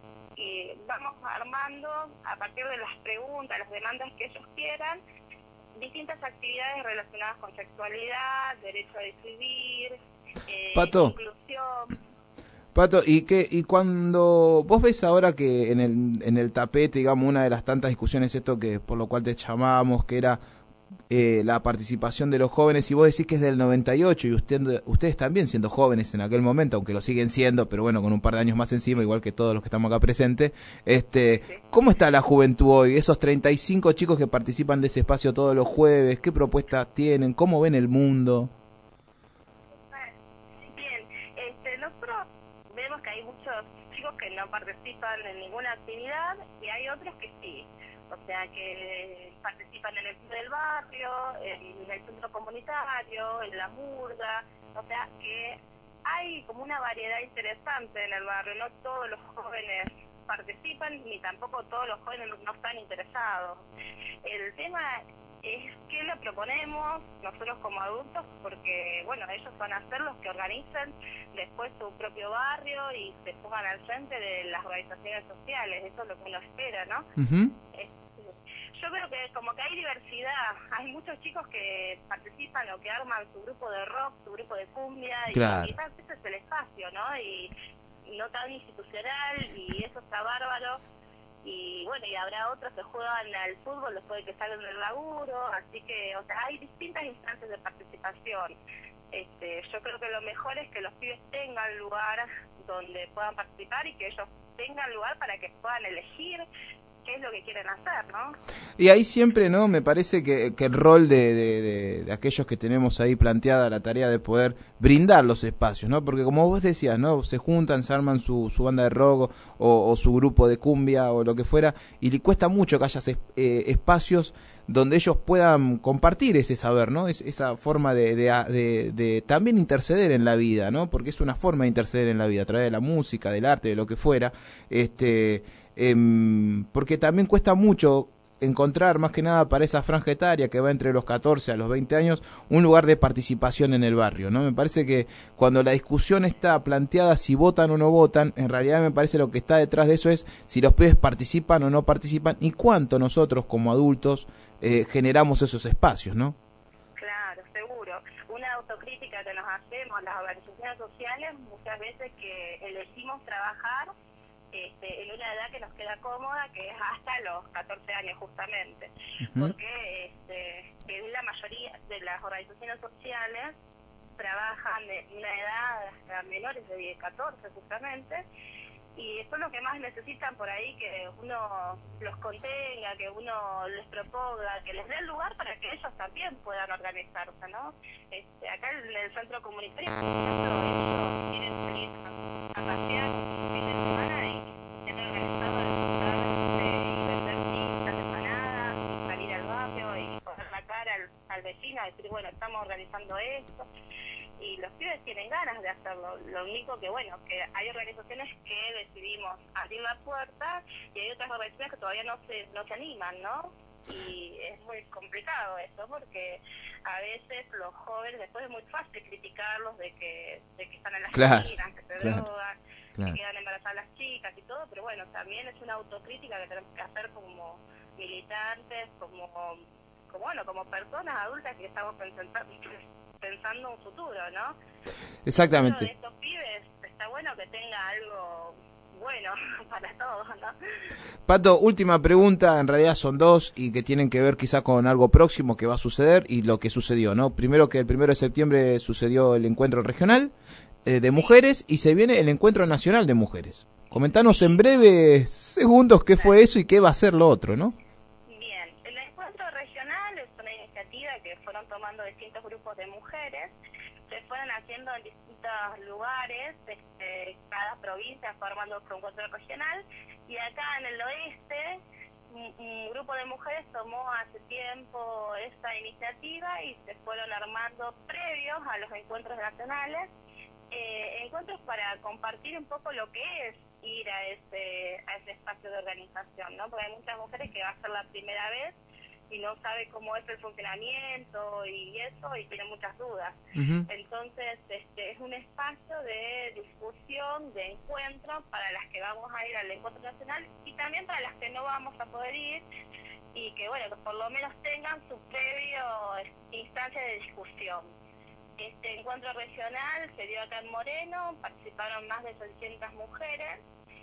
vamos armando a partir de las preguntas, las demandas que ellos quieran, distintas actividades relacionadas con sexualidad, derecho a decidir, inclusión. Pato, y cuando vos ves ahora que en el tapete, digamos, una de las tantas discusiones, esto que por lo cual te llamábamos, que era la participación de los jóvenes, y vos decís que es del 98, y ustedes también siendo jóvenes en aquel momento, aunque lo siguen siendo, pero bueno, con un par de años más encima, igual que todos los que estamos acá presentes, ¿cómo está la juventud hoy? Esos 35 chicos que participan de ese espacio todos los jueves, ¿qué propuestas tienen? ¿Cómo ven el mundo? Vemos que hay muchos chicos que no participan en ninguna actividad, y hay otros que sí, o sea que participan en el club del barrio, en el centro comunitario, en la murga, o sea que hay como una variedad interesante en el barrio. No todos los jóvenes participan, ni tampoco todos los jóvenes no están interesados. El tema es que lo proponemos nosotros como adultos, porque bueno, ellos van a ser los que organicen después su propio barrio y se pongan al frente de las organizaciones sociales. Eso es lo que uno espera, ¿no? Yo creo que como que hay diversidad, hay muchos chicos que participan o que arman su grupo de rock, su grupo de cumbia, claro. Y quizás ese es el espacio, ¿no? Y no tan institucional, y eso está bárbaro. Y bueno, y habrá otros que juegan al fútbol después de que salen del laburo, así que, o sea, hay distintas instancias de participación. Yo creo que lo mejor es que los pibes tengan lugar donde puedan participar, y que ellos tengan lugar para que puedan elegir qué es lo que quieren hacer, ¿no? Y ahí siempre, ¿no? Me parece que el rol de aquellos que tenemos ahí planteada la tarea de poder brindar los espacios, ¿no? Porque como vos decías, ¿no? Se juntan, se arman su banda de rock o su grupo de cumbia o lo que fuera, y le cuesta mucho que haya espacios donde ellos puedan compartir ese saber, ¿no? Esa forma de también interceder en la vida, ¿no? Porque es una forma de interceder en la vida, a través de la música, del arte, de lo que fuera, porque también cuesta mucho encontrar, más que nada para esa franja etaria que va entre los 14 a los 20 años, un lugar de participación en el barrio, ¿no? Me parece que cuando la discusión está planteada si votan o no votan, en realidad me parece lo que está detrás de eso es si los pibes participan o no participan y cuánto nosotros como adultos generamos esos espacios, ¿no? Claro, seguro. Una autocrítica que nos hacemos las organizaciones sociales muchas veces que elegimos trabajar en una edad que nos queda cómoda, que es hasta los 14 años justamente, porque la mayoría de las organizaciones sociales trabajan en una edad hasta menores de 14 justamente, y eso es lo que más necesitan por ahí, que uno los contenga, que uno les proponga, que les dé el lugar para que ellos también puedan organizarse, ¿no? Acá en el centro comunitario, por ejemplo, ellos quieren salir a pasear un fin de semana y tener organizado y vender pistas, empanadas, y salir al barrio y poner la cara al vecino y decir, bueno, estamos organizando esto. Y los pibes tienen ganas de hacerlo, lo único que bueno, que hay organizaciones que decidimos abrir la puerta y hay otras organizaciones que todavía no se animan, ¿no? Y es muy complicado eso, porque a veces los jóvenes, después es muy fácil criticarlos de que están en las esquinas, que se drogan, que quedan embarazadas las chicas y todo, pero bueno, también es una autocrítica que tenemos que hacer como militantes, como personas adultas que estamos pensando un futuro, ¿no? Exactamente. De estos pibes está bueno que tenga algo bueno para todos, ¿no? Pato, última pregunta, en realidad son dos y que tienen que ver quizá con algo próximo que va a suceder y lo que sucedió, ¿no? Primero, que el 1 de septiembre sucedió el encuentro regional de mujeres y se viene el encuentro nacional de mujeres. Comentanos en breves segundos qué fue eso y qué va a ser lo otro, ¿no? Que fueron tomando distintos grupos de mujeres, se fueron haciendo en distintos lugares, cada provincia formando un encuentro regional, y acá en el oeste un grupo de mujeres tomó hace tiempo esta iniciativa y se fueron armando previos a los encuentros nacionales, encuentros para compartir un poco lo que es ir a ese espacio de organización, ¿no? Porque hay muchas mujeres que va a ser la primera vez y no sabe cómo es el funcionamiento y eso, y tiene muchas dudas. Entonces, es un espacio de discusión, de encuentro para las que vamos a ir al encuentro nacional y también para las que no vamos a poder ir, y que, bueno, que por lo menos tengan su previo instancia de discusión. Este encuentro regional se dio acá en Moreno, participaron más de 600 mujeres,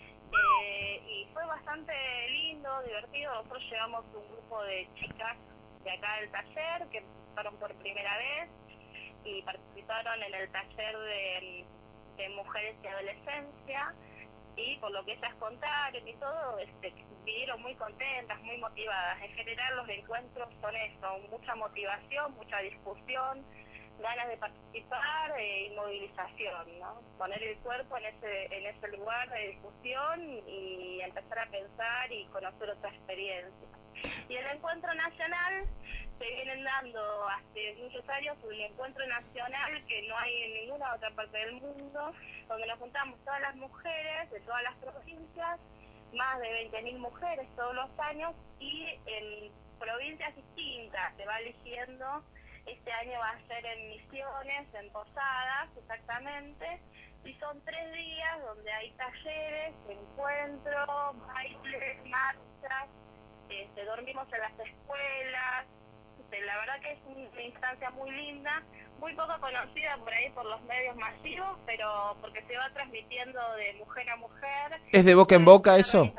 y fue bastante lindo, divertido. Nosotros llevamos un grupo de chicas de acá del taller que participaron por primera vez y participaron en el taller de mujeres y adolescencia, y por lo que ellas contaron y todo, vinieron muy contentas, muy motivadas. En general los encuentros son eso, mucha motivación, mucha discusión, ganas de participar y movilización, ¿no? Poner el cuerpo en ese lugar de discusión y empezar a pensar y conocer otra experiencia. Y el encuentro nacional se vienen dando hace muchos años, un encuentro nacional que no hay en ninguna otra parte del mundo, donde nos juntamos todas las mujeres de todas las provincias, más de 20.000 mujeres todos los años, y en provincias distintas se va eligiendo. Este año va a ser en Misiones, en Posadas, exactamente, y son 3 días donde hay talleres, encuentros, bailes, marchas, dormimos en las escuelas. La verdad que es una instancia muy linda, muy poco conocida por ahí por los medios masivos, pero porque se va transmitiendo de mujer a mujer. ¿Es de boca en boca eso?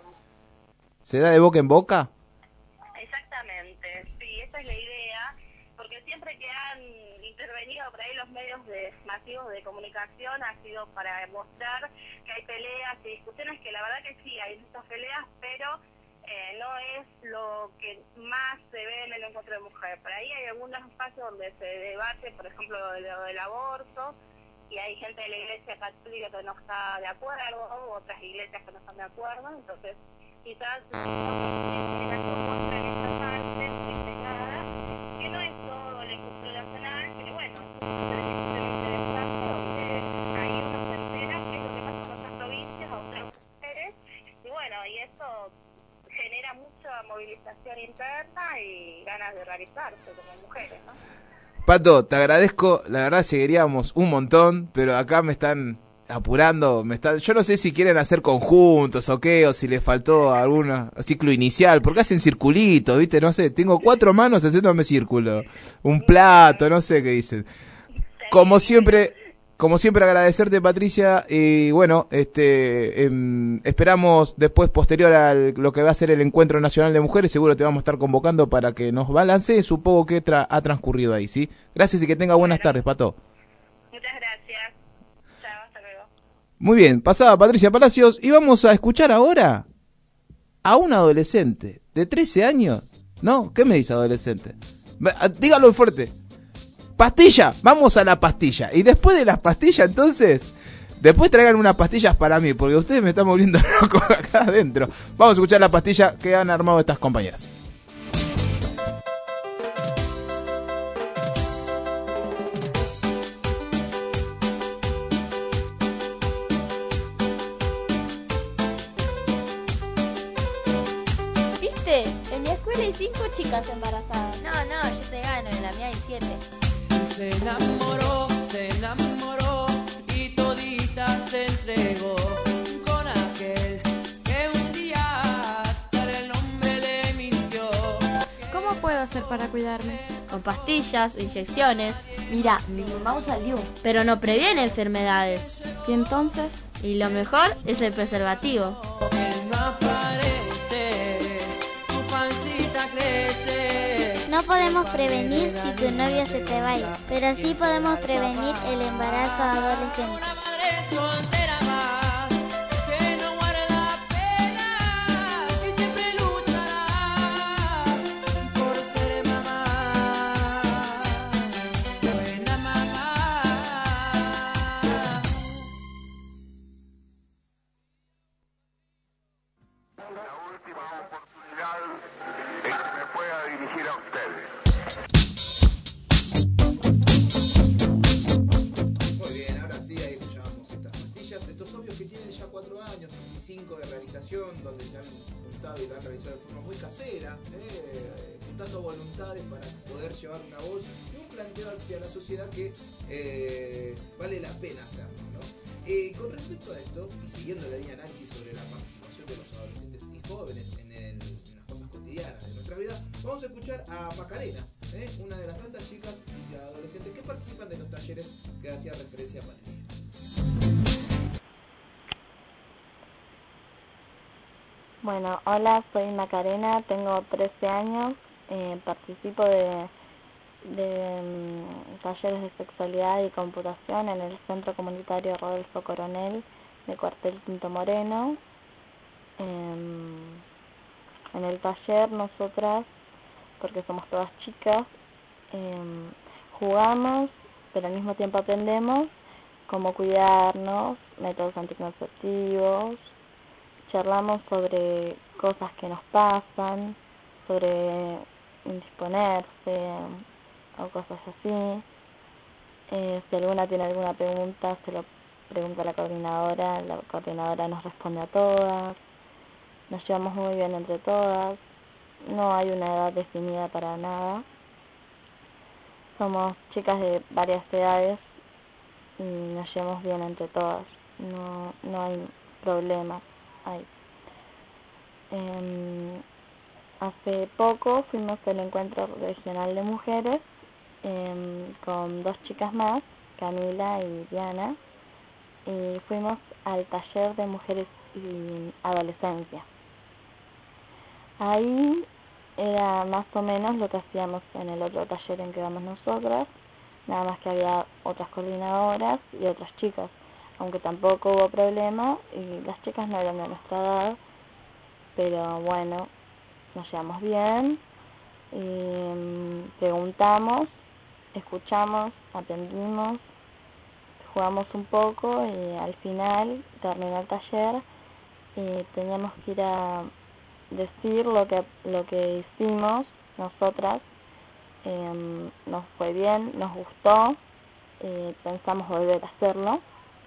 ¿Se da de boca en boca? Exactamente, sí, esa es la idea, porque siempre que han intervenido por ahí los medios masivos de comunicación ha sido para mostrar que hay peleas y discusiones, que la verdad que sí, hay muchas peleas, pero no es lo que más se ve en el encuentro de mujer. Por ahí hay algunos espacios donde se debate, por ejemplo, lo del aborto, y hay gente de la iglesia católica que no está de acuerdo, o otras iglesias que no están de acuerdo, entonces quizás que no es todo el encuentro nacional, pero bueno, ahí uno se entera qué es lo que pasa en otras provincias, a otras mujeres, y bueno, y eso genera mucha movilización interna y ganas de realizarse como mujeres, ¿no? Pato, te agradezco, la verdad seguiríamos un montón, pero acá me están apurando, yo no sé si quieren hacer conjuntos o qué, o si les faltó algún ciclo inicial, porque hacen circulitos, ¿viste? No sé, tengo 4 manos haciéndome círculo, un plato, no sé qué dicen. Como siempre agradecerte, Patricia, y bueno, esperamos después, posterior a lo que va a ser el Encuentro Nacional de Mujeres, seguro te vamos a estar convocando para que nos balancees un poco qué ha transcurrido ahí, ¿sí? Gracias y que tenga buenas tardes, Pato. Muchas gracias. Chao, hasta luego. Muy bien, pasaba Patricia Palacios y vamos a escuchar ahora a un adolescente de 13 años. ¿No? ¿Qué me dice adolescente? Dígalo fuerte. Pastilla, vamos a la pastilla. Y después de las pastillas, entonces, después traigan unas pastillas para mí, porque ustedes me están volviendo loco acá adentro. Vamos a escuchar la pastilla que han armado estas compañeras. ¿Viste? En mi escuela hay 5 chicas embarazadas. No, yo te gano, en la mía hay 7. Se enamoró y todita se entregó con aquel que un día hasta el nombre le mintió. ¿Cómo puedo hacer para cuidarme? Con pastillas o inyecciones. Mira, mi mamá usa Liu, pero no previene enfermedades. ¿Y entonces? Y lo mejor es el preservativo. Él no aparece, su pancita crece. No podemos prevenir si tu novio se te va, pero sí podemos prevenir el embarazo adolescente. Donde se han juntado y lo han realizado de forma muy casera, juntando voluntades para poder llevar una voz y un planteo hacia la sociedad que vale la pena hacerlo, ¿no? Con respecto a esto, y siguiendo la línea de análisis sobre la participación de los adolescentes y jóvenes en las cosas cotidianas de nuestra vida, vamos a escuchar a Macarena, una de las tantas chicas y adolescentes que participan de los talleres que hacía referencia a Patricia. Bueno, hola, soy Macarena, tengo 13 años, participo de talleres de sexualidad y computación en el Centro Comunitario Rodolfo Coronel de Cuartel Quinto Moreno. En el taller nosotras, porque somos todas chicas, jugamos, pero al mismo tiempo aprendemos cómo cuidarnos, métodos anticonceptivos. Charlamos sobre cosas que nos pasan, sobre indisponerse o cosas así. Si alguna tiene alguna pregunta, se lo pregunta a la coordinadora nos responde a todas. Nos llevamos muy bien entre todas, no hay una edad definida para nada. Somos chicas de varias edades y nos llevamos bien entre todas, no hay problemas. Hace poco fuimos al encuentro regional de mujeres con 2 chicas más, Camila y Diana, y fuimos al taller de mujeres y adolescencia. Ahí era más o menos lo que hacíamos en el otro taller en que vamos nosotras, nada más que había otras coordinadoras y otras chicas, aunque tampoco hubo problema y las chicas no eran de nuestra edad, pero bueno, nos llevamos bien, y preguntamos, escuchamos, aprendimos, jugamos un poco y al final terminó el taller y teníamos que ir a decir lo que hicimos nosotras. Nos fue bien, nos gustó, pensamos volver a hacerlo.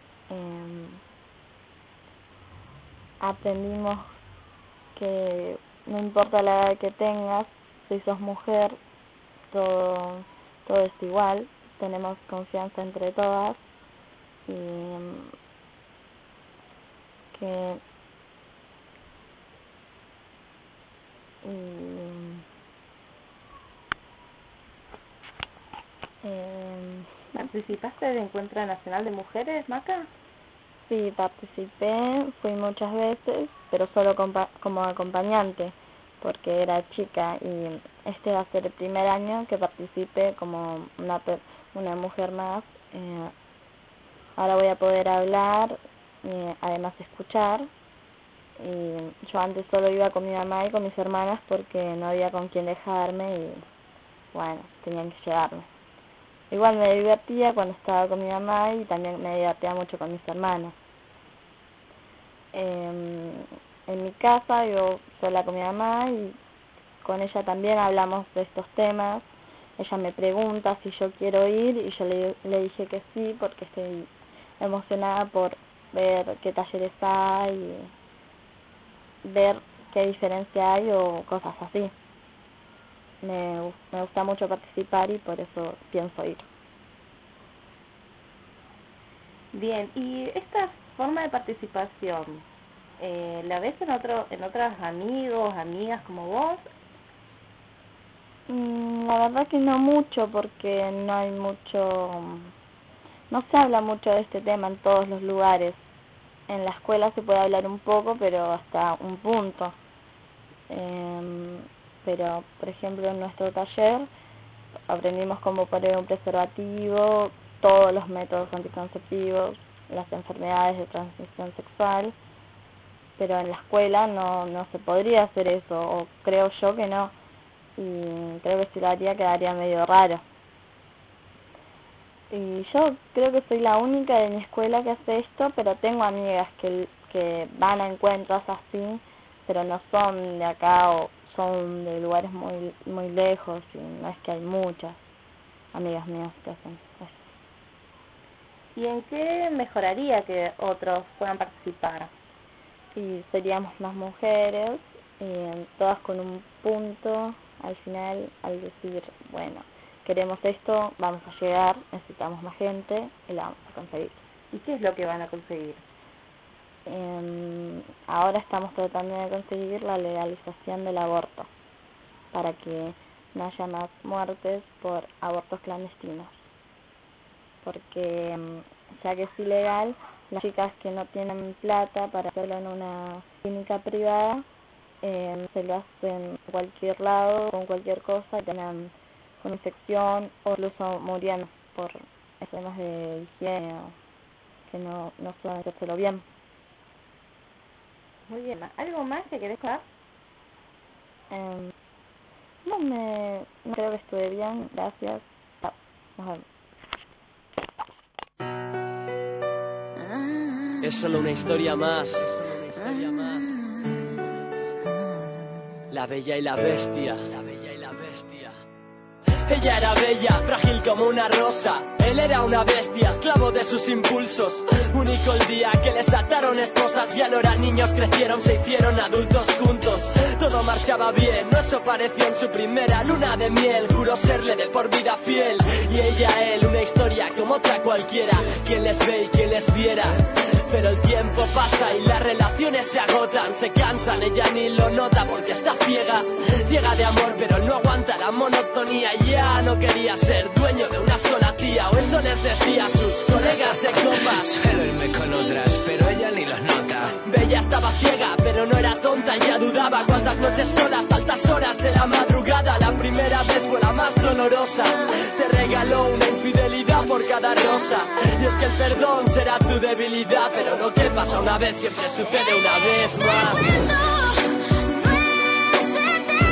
Aprendimos que no importa la edad que tengas, si sos mujer, todo es igual, tenemos confianza entre todas y que ¿Participaste del Encuentro Nacional de Mujeres, Maca? Sí, participé, fui muchas veces, pero solo como acompañante, porque era chica, y este va a ser el primer año que participe como una mujer más. Ahora voy a poder hablar, además escuchar, y yo antes solo iba con mi mamá y con mis hermanas porque no había con quién dejarme y bueno, tenían que llevarme. Igual me divertía cuando estaba con mi mamá y también me divertía mucho con mis hermanos. En mi casa yo sola con mi mamá y con ella también hablamos de estos temas. Ella me pregunta si yo quiero ir y yo le dije que sí porque estoy emocionada por ver qué talleres hay, ver qué diferencia hay o cosas así. Me gusta mucho participar y por eso pienso ir. Bien, ¿y esta forma de participación la ves en otros amigos, amigas como vos? La verdad que no mucho, porque no se habla mucho de este tema en todos los lugares. En la escuela se puede hablar un poco, pero hasta un punto. Pero, por ejemplo, en nuestro taller aprendimos cómo poner un preservativo, todos los métodos anticonceptivos, las enfermedades de transmisión sexual, pero en la escuela no se podría hacer eso, o creo yo que no, y creo que si lo haría quedaría medio raro. Y yo creo que soy la única de mi escuela que hace esto, pero tengo amigas que van a encuentros así, pero no son de acá o son de lugares muy muy lejos, y no es que hay muchas amigas mías que hacen eso. ¿Y en qué mejoraría que otros puedan participar? Y seríamos más mujeres, todas con un punto al final, al decir, bueno, queremos esto, vamos a llegar, necesitamos más gente y la vamos a conseguir. ¿Y qué es lo que van a conseguir? Ahora estamos tratando de conseguir la legalización del aborto, para que no haya más muertes por abortos clandestinos. Porque ya que es ilegal, las chicas que no tienen plata para hacerlo en una clínica privada, se lo hacen en cualquier lado, con cualquier cosa, tengan con infección o incluso muriendo por temas de higiene o que no suelen hacérselo bien. Muy bien, ¿algo más que querés saber? No creo que estuve bien, gracias. Nos vemos. Es solo una historia más. La Bella y la Bestia. Ella era bella, frágil como una rosa. Él era una bestia, esclavo de sus impulsos. Único el día que les ataron esposas. Ya no eran niños, crecieron, se hicieron adultos juntos. Todo marchaba bien, no eso pareció en su primera luna de miel. Juró serle de por vida fiel. Y ella a él, una historia como otra cualquiera. Quien les ve y quien les viera. Pero el tiempo pasa y las relaciones se agotan, se cansan, ella ni lo nota porque está ciega. Ciega de amor pero no aguanta la monotonía. Ya no quería ser dueño de una sola tía, o eso les decía a sus colegas de copas. Suelo irme con otras, pero ella ni los nota. Bella estaba ciega pero no era tonta, ya dudaba. Cuántas noches solas, altas horas de la madrugada. La primera vez fue la más dolorosa. Te regaló una infidelidad por cada rosa. Y es que el perdón será tu debilidad, pero lo que pasa una vez siempre sucede una vez más.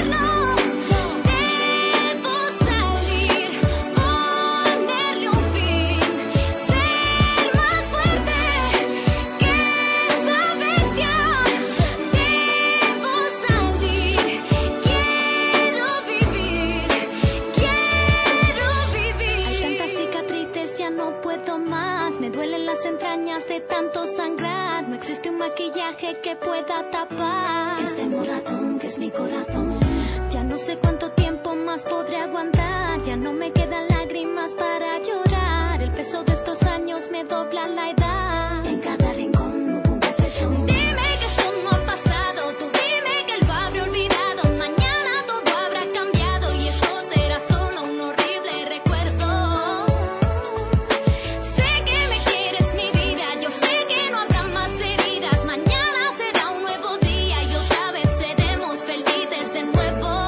tanto sangrar, no existe un maquillaje que pueda tapar este moratón que es mi corazón. Ya no sé cuánto tiempo más podré aguantar, ya no me quedan lágrimas para llorar. El peso de estos años me dobla la edad. En cada rincón hubo un perfecto. Dime que esto no ha pasado, tú dime que él lo habrá olvidado. Mañana todo habrá cambiado y esto será solo un horrible recuerdo. Sé que me quieres mi vida, yo sé que no habrá más heridas. Mañana será un nuevo día y otra vez seremos felices de nuevo.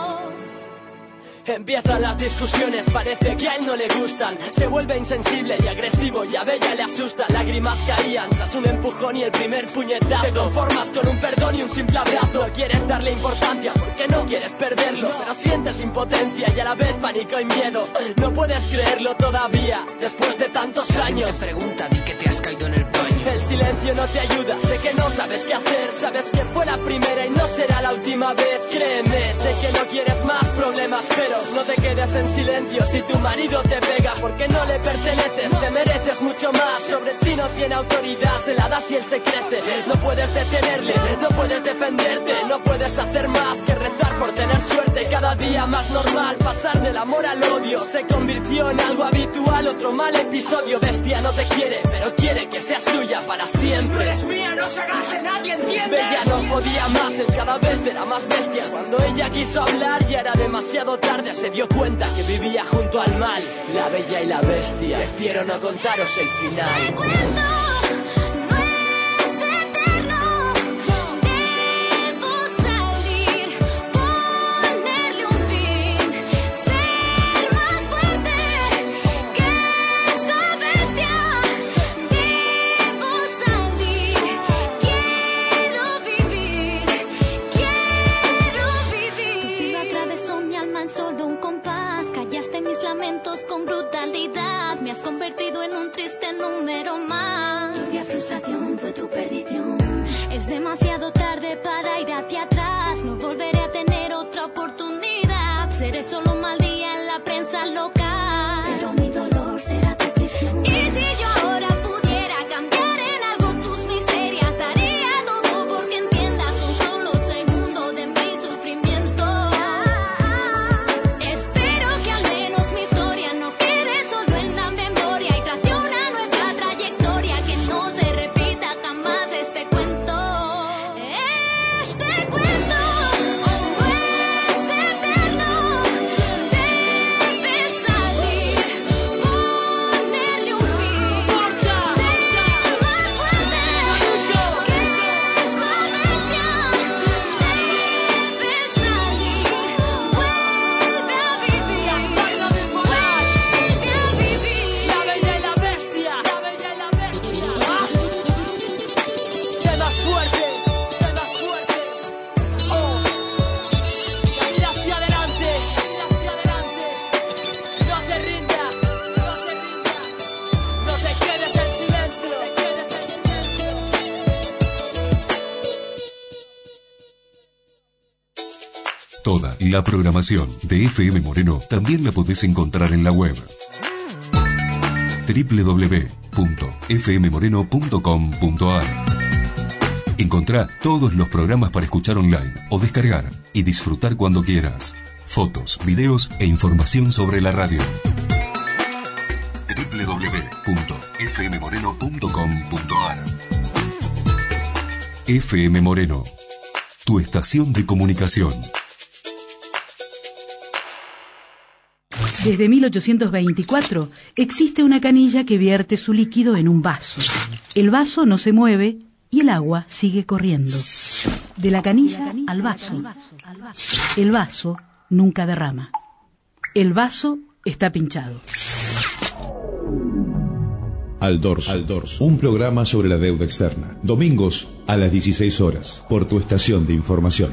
Empiezan las discusiones, parece que a él no le gustan. Se vuelve insensible y agresivo y a Bella le asusta. Lágrimas caían tras un empujón y el primer puñetazo. Te conformas con un perdón y un simple abrazo. No quieres darle importancia porque no quieres perderlo, pero sientes impotencia y a la vez pánico y miedo. No puedes creerlo todavía, después de tantos años. Te pregunta, di que te has caído en el baño. El silencio no te ayuda, sé que no sabes qué hacer. Sabes que fue la primera y no será la última vez. Créeme, sé que no quieres más problemas, pero no te quedes en silencio si tu marido te pega, porque no le perteneces, te mereces mucho más. Sobre ti no tiene autoridad, se la das y él se crece. No puedes detenerle, no puedes defenderte, no puedes hacer más que rezar por tener suerte. Cada día más normal, pasar del amor al odio se convirtió en algo habitual. Otro mal episodio, bestia no te quiere, pero quiere que seas suya para siempre. Si no eres mía, no serás de nadie, ¿entiendes? Bella no podía más, él cada vez era más bestia. Cuando ella quiso hablar ya era demasiado tarde. Se dio cuenta que vivía junto al mal. La Bella y la Bestia. Prefiero no contaros el final. Te cuento, no es eterno. Debo salir, ponerle un fin, ser más fuerte que esa bestia. Debo salir, quiero vivir, quiero vivir. Tu filo atravesó mi alma en solo un compás. Callaste mis lamentos con brutalidad. Me has convertido en un triste número más. Lluvia, frustración, fue tu perdición. Es demasiado tarde para ir hacia atrás. No volveré a tener otra oportunidad. Seré solo un mal día en la prensa local, pero mi dolor será tu prisión. Y si yo ahora pudiera cambiar en algo tus miserias, daría todo porque entiendas un solo segundo de mi sufrimiento. Espero que al menos mi historia no quede solo en la memoria y trate una nueva trayectoria, que no se repita jamás este cuento. Este cuento no es eterno. Debes salir, ponerle un fin, ser más fuerte que esa bestia. Debes salir, vuelve a vivir, vuelve a vivir. La Bella y la Bestia. La Bella y la Bestia. Sé más fuerte, sé más fuerte. Oh. Mira hacia adelante, mira hacia adelante. No te rindas, no te rindas. No te quedes en silencio, no te quedes en silencio. Toda la programación de FM Moreno también la podés encontrar en la web www.fmmoreno.com.ar. Encontrá todos los programas para escuchar online o descargar y disfrutar cuando quieras. Fotos, videos e información sobre la radio. www.fmmoreno.com.ar. FM Moreno, tu estación de comunicación. Desde 1824 existe una canilla que vierte su líquido en un vaso. El vaso no se mueve y el agua sigue corriendo. De la canilla al vaso. El vaso nunca derrama. El vaso está pinchado. Al Dorso, un programa sobre la deuda externa. Domingos a las 16 horas, por tu estación de información.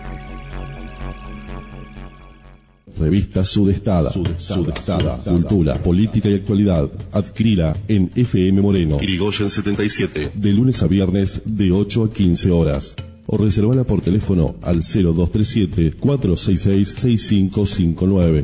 Revista Sudestada. Cultura, política y actualidad. Adquirila en FM Moreno. Irigoyen 77. De lunes a viernes de 8 a 15 horas. O reservala por teléfono al 0237-466-6559.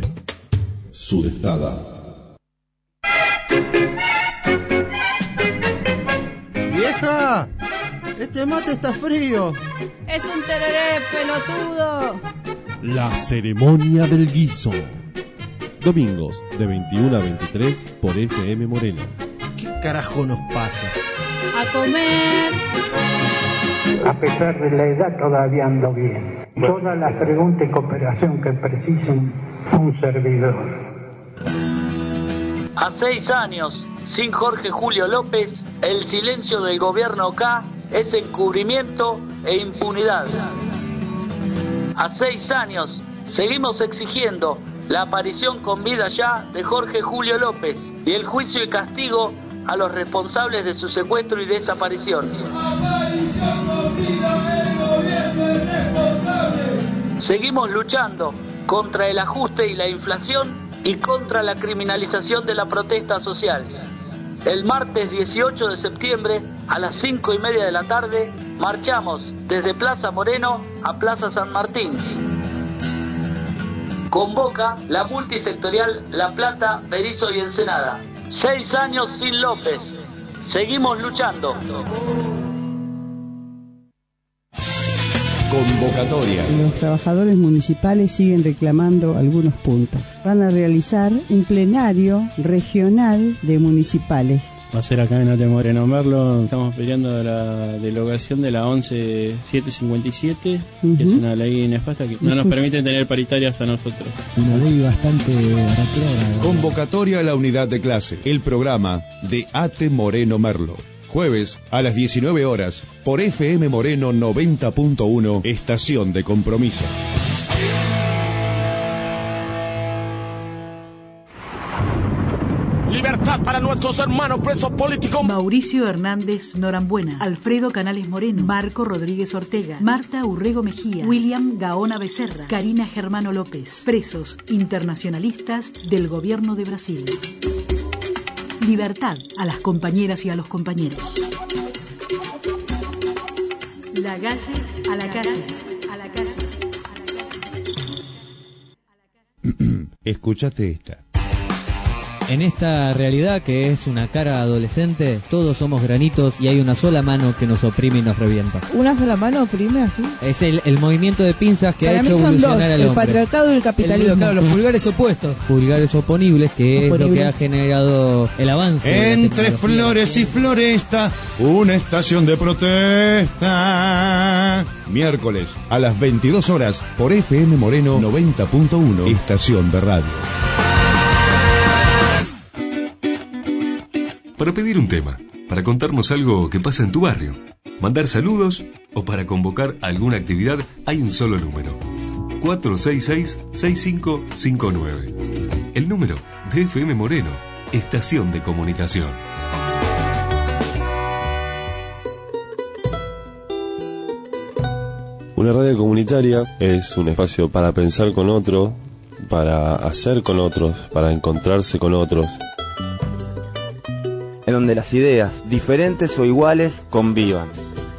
Sudestada. ¡Vieja! Este mate está frío. Es un tereré, pelotudo. La ceremonia del guiso. Domingos de 21 a 23 por FM Moreno. ¿Qué carajo nos pasa? A comer. A pesar de la edad todavía ando bien. Todas las preguntas y cooperación que precisen un servidor. A 6 años, sin Jorge Julio López, el silencio del gobierno K es encubrimiento e impunidad. A 6 años, seguimos exigiendo la aparición con vida ya de Jorge Julio López y el juicio y castigo a los responsables de su secuestro y desaparición. Seguimos luchando contra el ajuste y la inflación y contra la criminalización de la protesta social. El martes 18 de septiembre a las 5:30 de la tarde marchamos desde Plaza Moreno a Plaza San Martín. Convoca la multisectorial La Plata, Berizo y Ensenada. 6 años sin López. Seguimos luchando. Convocatoria. Los trabajadores municipales siguen reclamando algunos puntos. Van a realizar un plenario regional de municipales. Va a ser acá en AT Moreno Merlo. Estamos peleando la derogación de la 11757, que es una ley nefasta que no nos permite tener paritarias a nosotros. Una ley bastante retrógrada. Convocatoria a la unidad de clase. El programa de AT Moreno Merlo. Jueves a las 19 horas por FM Moreno 90.1, Estación de Compromiso. Libertad para nuestros hermanos presos políticos. Mauricio Hernández Norambuena, Alfredo Canales Moreno, Marco Rodríguez Ortega, Marta Urrego Mejía, William Gaona Becerra, Karina Germano López, presos internacionalistas del gobierno de Brasil. Libertad a las compañeras y a los compañeros. La calle a la calle, a la calle. Escúchate esta. En esta realidad que es una cara adolescente, todos somos granitos y hay una sola mano que nos oprime y nos revienta. ¿Una sola mano oprime así? Es el movimiento de pinzas que para ha hecho evolucionar al hombre. El patriarcado y el capitalismo. Claro, los pulgares opuestos. Pulgares oponibles, que es lo que ha generado el avance. Entre flores y floresta, una estación de protesta. Miércoles a las 22 horas por FM Moreno 90.1, Estación de Radio. Para pedir un tema, para contarnos algo que pasa en tu barrio, mandar saludos o para convocar alguna actividad, hay un solo número: 466-6559. El número de FM Moreno, Estación de Comunicación. Una radio comunitaria es un espacio para pensar con otro, para hacer con otros, para encontrarse con otros. En donde las ideas, diferentes o iguales, convivan.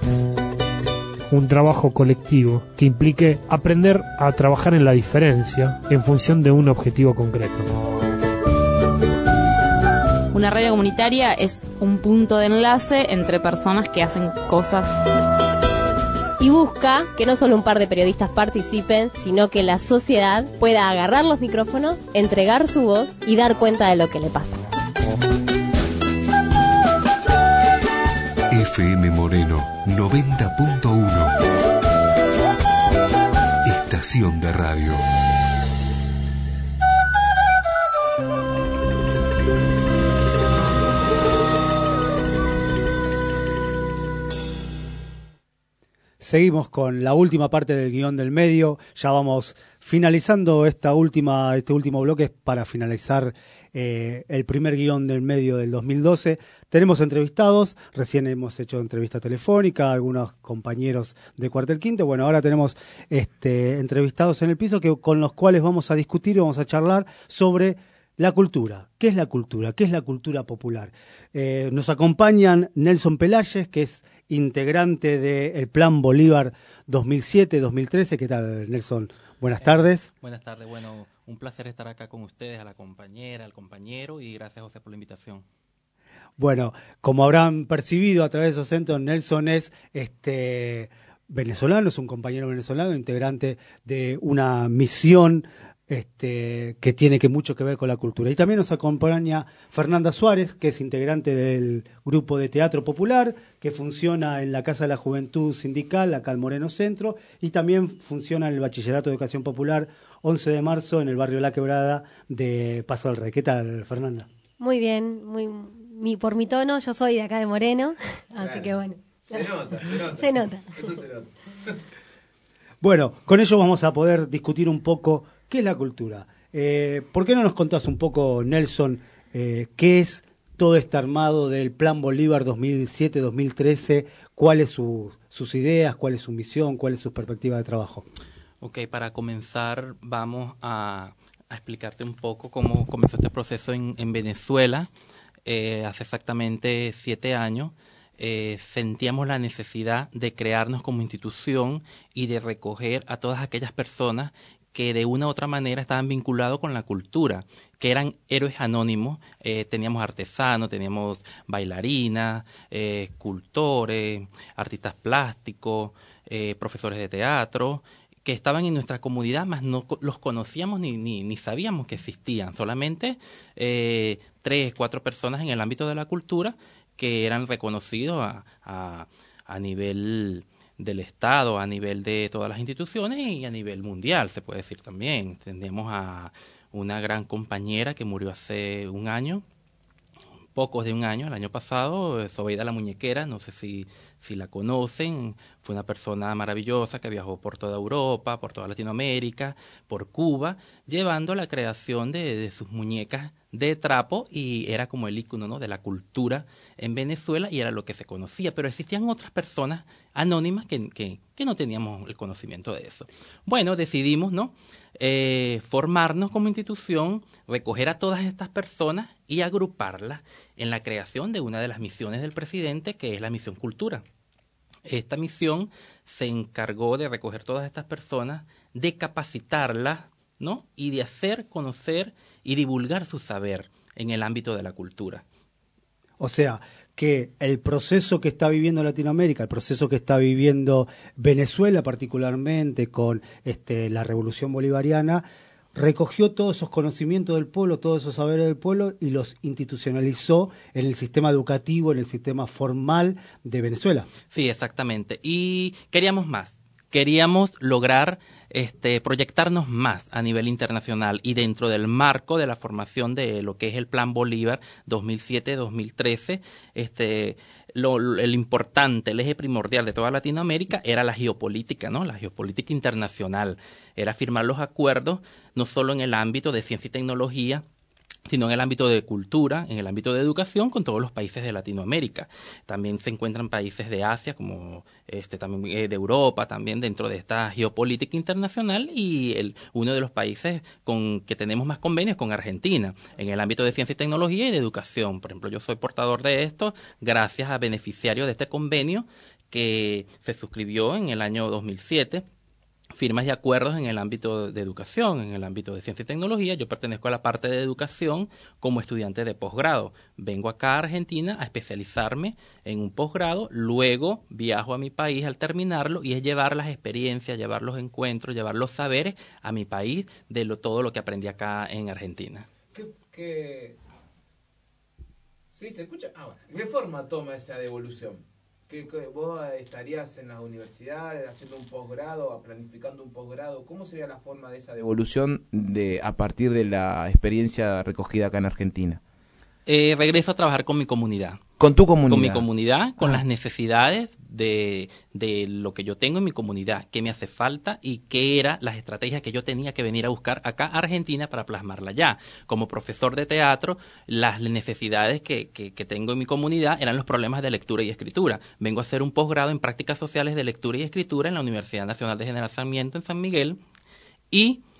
Un trabajo colectivo que implique aprender a trabajar en la diferencia en función de un objetivo concreto. Una radio comunitaria es un punto de enlace entre personas que hacen cosas. Y busca que no solo un par de periodistas participen, sino que la sociedad pueda agarrar los micrófonos, entregar su voz y dar cuenta de lo que le pasa. FM Moreno 90.1, Estación de Radio. Seguimos con la última parte del guión del medio. Ya vamos finalizando este último bloque para finalizar el primer guión del medio del 2012. Tenemos entrevistados, recién hemos hecho entrevista telefónica, algunos compañeros de Cuartel Quinto. Bueno, ahora tenemos entrevistados en el piso con los cuales vamos a discutir y vamos a charlar sobre la cultura. ¿Qué es la cultura? ¿Qué es la cultura popular? Nos acompañan Nelson Pelayes, que es integrante del Plan Bolívar 2007-2013. ¿Qué tal, Nelson? Buenas tardes. Buenas tardes. Bueno, un placer estar acá con ustedes, a la compañera, al compañero, y gracias, José, por la invitación. Bueno, como habrán percibido a través de esos acentos, Nelson es venezolano, es un compañero venezolano, integrante de una misión que tiene mucho que ver con la cultura. Y también nos acompaña Fernanda Suárez, que es integrante del grupo de teatro popular, que funciona en la Casa de la Juventud Sindical, acá en Moreno Centro, y también funciona en el Bachillerato de Educación Popular 11 de marzo en el barrio La Quebrada de Paso del Rey. ¿Qué tal, Fernanda? Muy bien, por mi tono, yo soy de acá de Moreno, claro. Así que bueno. Se nota. Eso se nota. Bueno, con ello vamos a poder discutir un poco qué es la cultura. ¿Por qué no nos contás un poco, Nelson, qué es todo este armado del Plan Bolívar 2007-2013? ¿Cuáles sus ideas? ¿Cuál es su misión? ¿Cuál es su perspectiva de trabajo? Ok, para comenzar vamos a explicarte un poco cómo comenzó este proceso en Venezuela. Hace exactamente 7 años. Sentíamos la necesidad de crearnos como institución y de recoger a todas aquellas personas que de una u otra manera estaban vinculados con la cultura, que eran héroes anónimos. Teníamos artesanos, teníamos bailarinas, escultores, artistas plásticos, profesores de teatro, que estaban en nuestra comunidad, mas no los conocíamos ni sabíamos que existían. Solamente 3, 4 personas en el ámbito de la cultura que eran reconocidos a nivel del Estado, a nivel de todas las instituciones y a nivel mundial, se puede decir también. Tenemos a una gran compañera que murió hace un año, pocos de un año, el año pasado, Zobeida la Muñequera, no sé si la conocen. Fue una persona maravillosa que viajó por toda Europa, por toda Latinoamérica, por Cuba, llevando la creación de sus muñecas de trapo, y era como el ícono, ¿no?, de la cultura en Venezuela, y era lo que se conocía. Pero existían otras personas anónimas que no teníamos el conocimiento de eso. Bueno, decidimos, ¿no?, formarnos como institución, recoger a todas estas personas y agruparlas en la creación de una de las misiones del presidente, que es la misión cultura. Esta misión se encargó de recoger todas estas personas, de capacitarlas, ¿no?, y de hacer conocer y divulgar su saber en el ámbito de la cultura. O sea, que el proceso que está viviendo Latinoamérica, el proceso que está viviendo Venezuela particularmente con la revolución bolivariana, recogió todos esos conocimientos del pueblo, todos esos saberes del pueblo y los institucionalizó en el sistema educativo, en el sistema formal de Venezuela. Sí, exactamente. Y queríamos más. Queríamos lograr proyectarnos más a nivel internacional, y dentro del marco de la formación de lo que es el Plan Bolívar 2007-2013, el importante, el eje primordial de toda Latinoamérica era la geopolítica, ¿no?, la geopolítica internacional. Era firmar los acuerdos no solo en el ámbito de ciencia y tecnología, sino en el ámbito de cultura, en el ámbito de educación, con todos los países de Latinoamérica. También se encuentran países de Asia, como también de Europa, también dentro de esta geopolítica internacional, y uno de los países con que tenemos más convenios con Argentina, en el ámbito de ciencia y tecnología y de educación. Por ejemplo, yo soy portador de esto gracias a beneficiario de este convenio que se suscribió en el año 2007, firmas de acuerdos en el ámbito de educación, en el ámbito de ciencia y tecnología. Yo pertenezco a la parte de educación como estudiante de posgrado. Vengo acá a Argentina a especializarme en un posgrado, luego viajo a mi país al terminarlo, y es llevar las experiencias, llevar los encuentros, llevar los saberes a mi país de todo lo que aprendí acá en Argentina. ¿Sí se escucha? ¿Qué forma toma esa devolución? ¿Que vos estarías en la universidad haciendo un posgrado, planificando un posgrado? ¿Cómo sería la forma de esa devolución a partir de la experiencia recogida acá en Argentina? Regreso a trabajar con mi comunidad. ¿Con tu comunidad? Con mi comunidad, con las necesidades de lo que yo tengo en mi comunidad, qué me hace falta y qué eran las estrategias que yo tenía que venir a buscar acá a Argentina para plasmarla allá. Como profesor de teatro, las necesidades que tengo en mi comunidad eran los problemas de lectura y escritura. Vengo a hacer un posgrado en prácticas sociales de lectura y escritura en la Universidad Nacional de General Sarmiento en San Miguel, y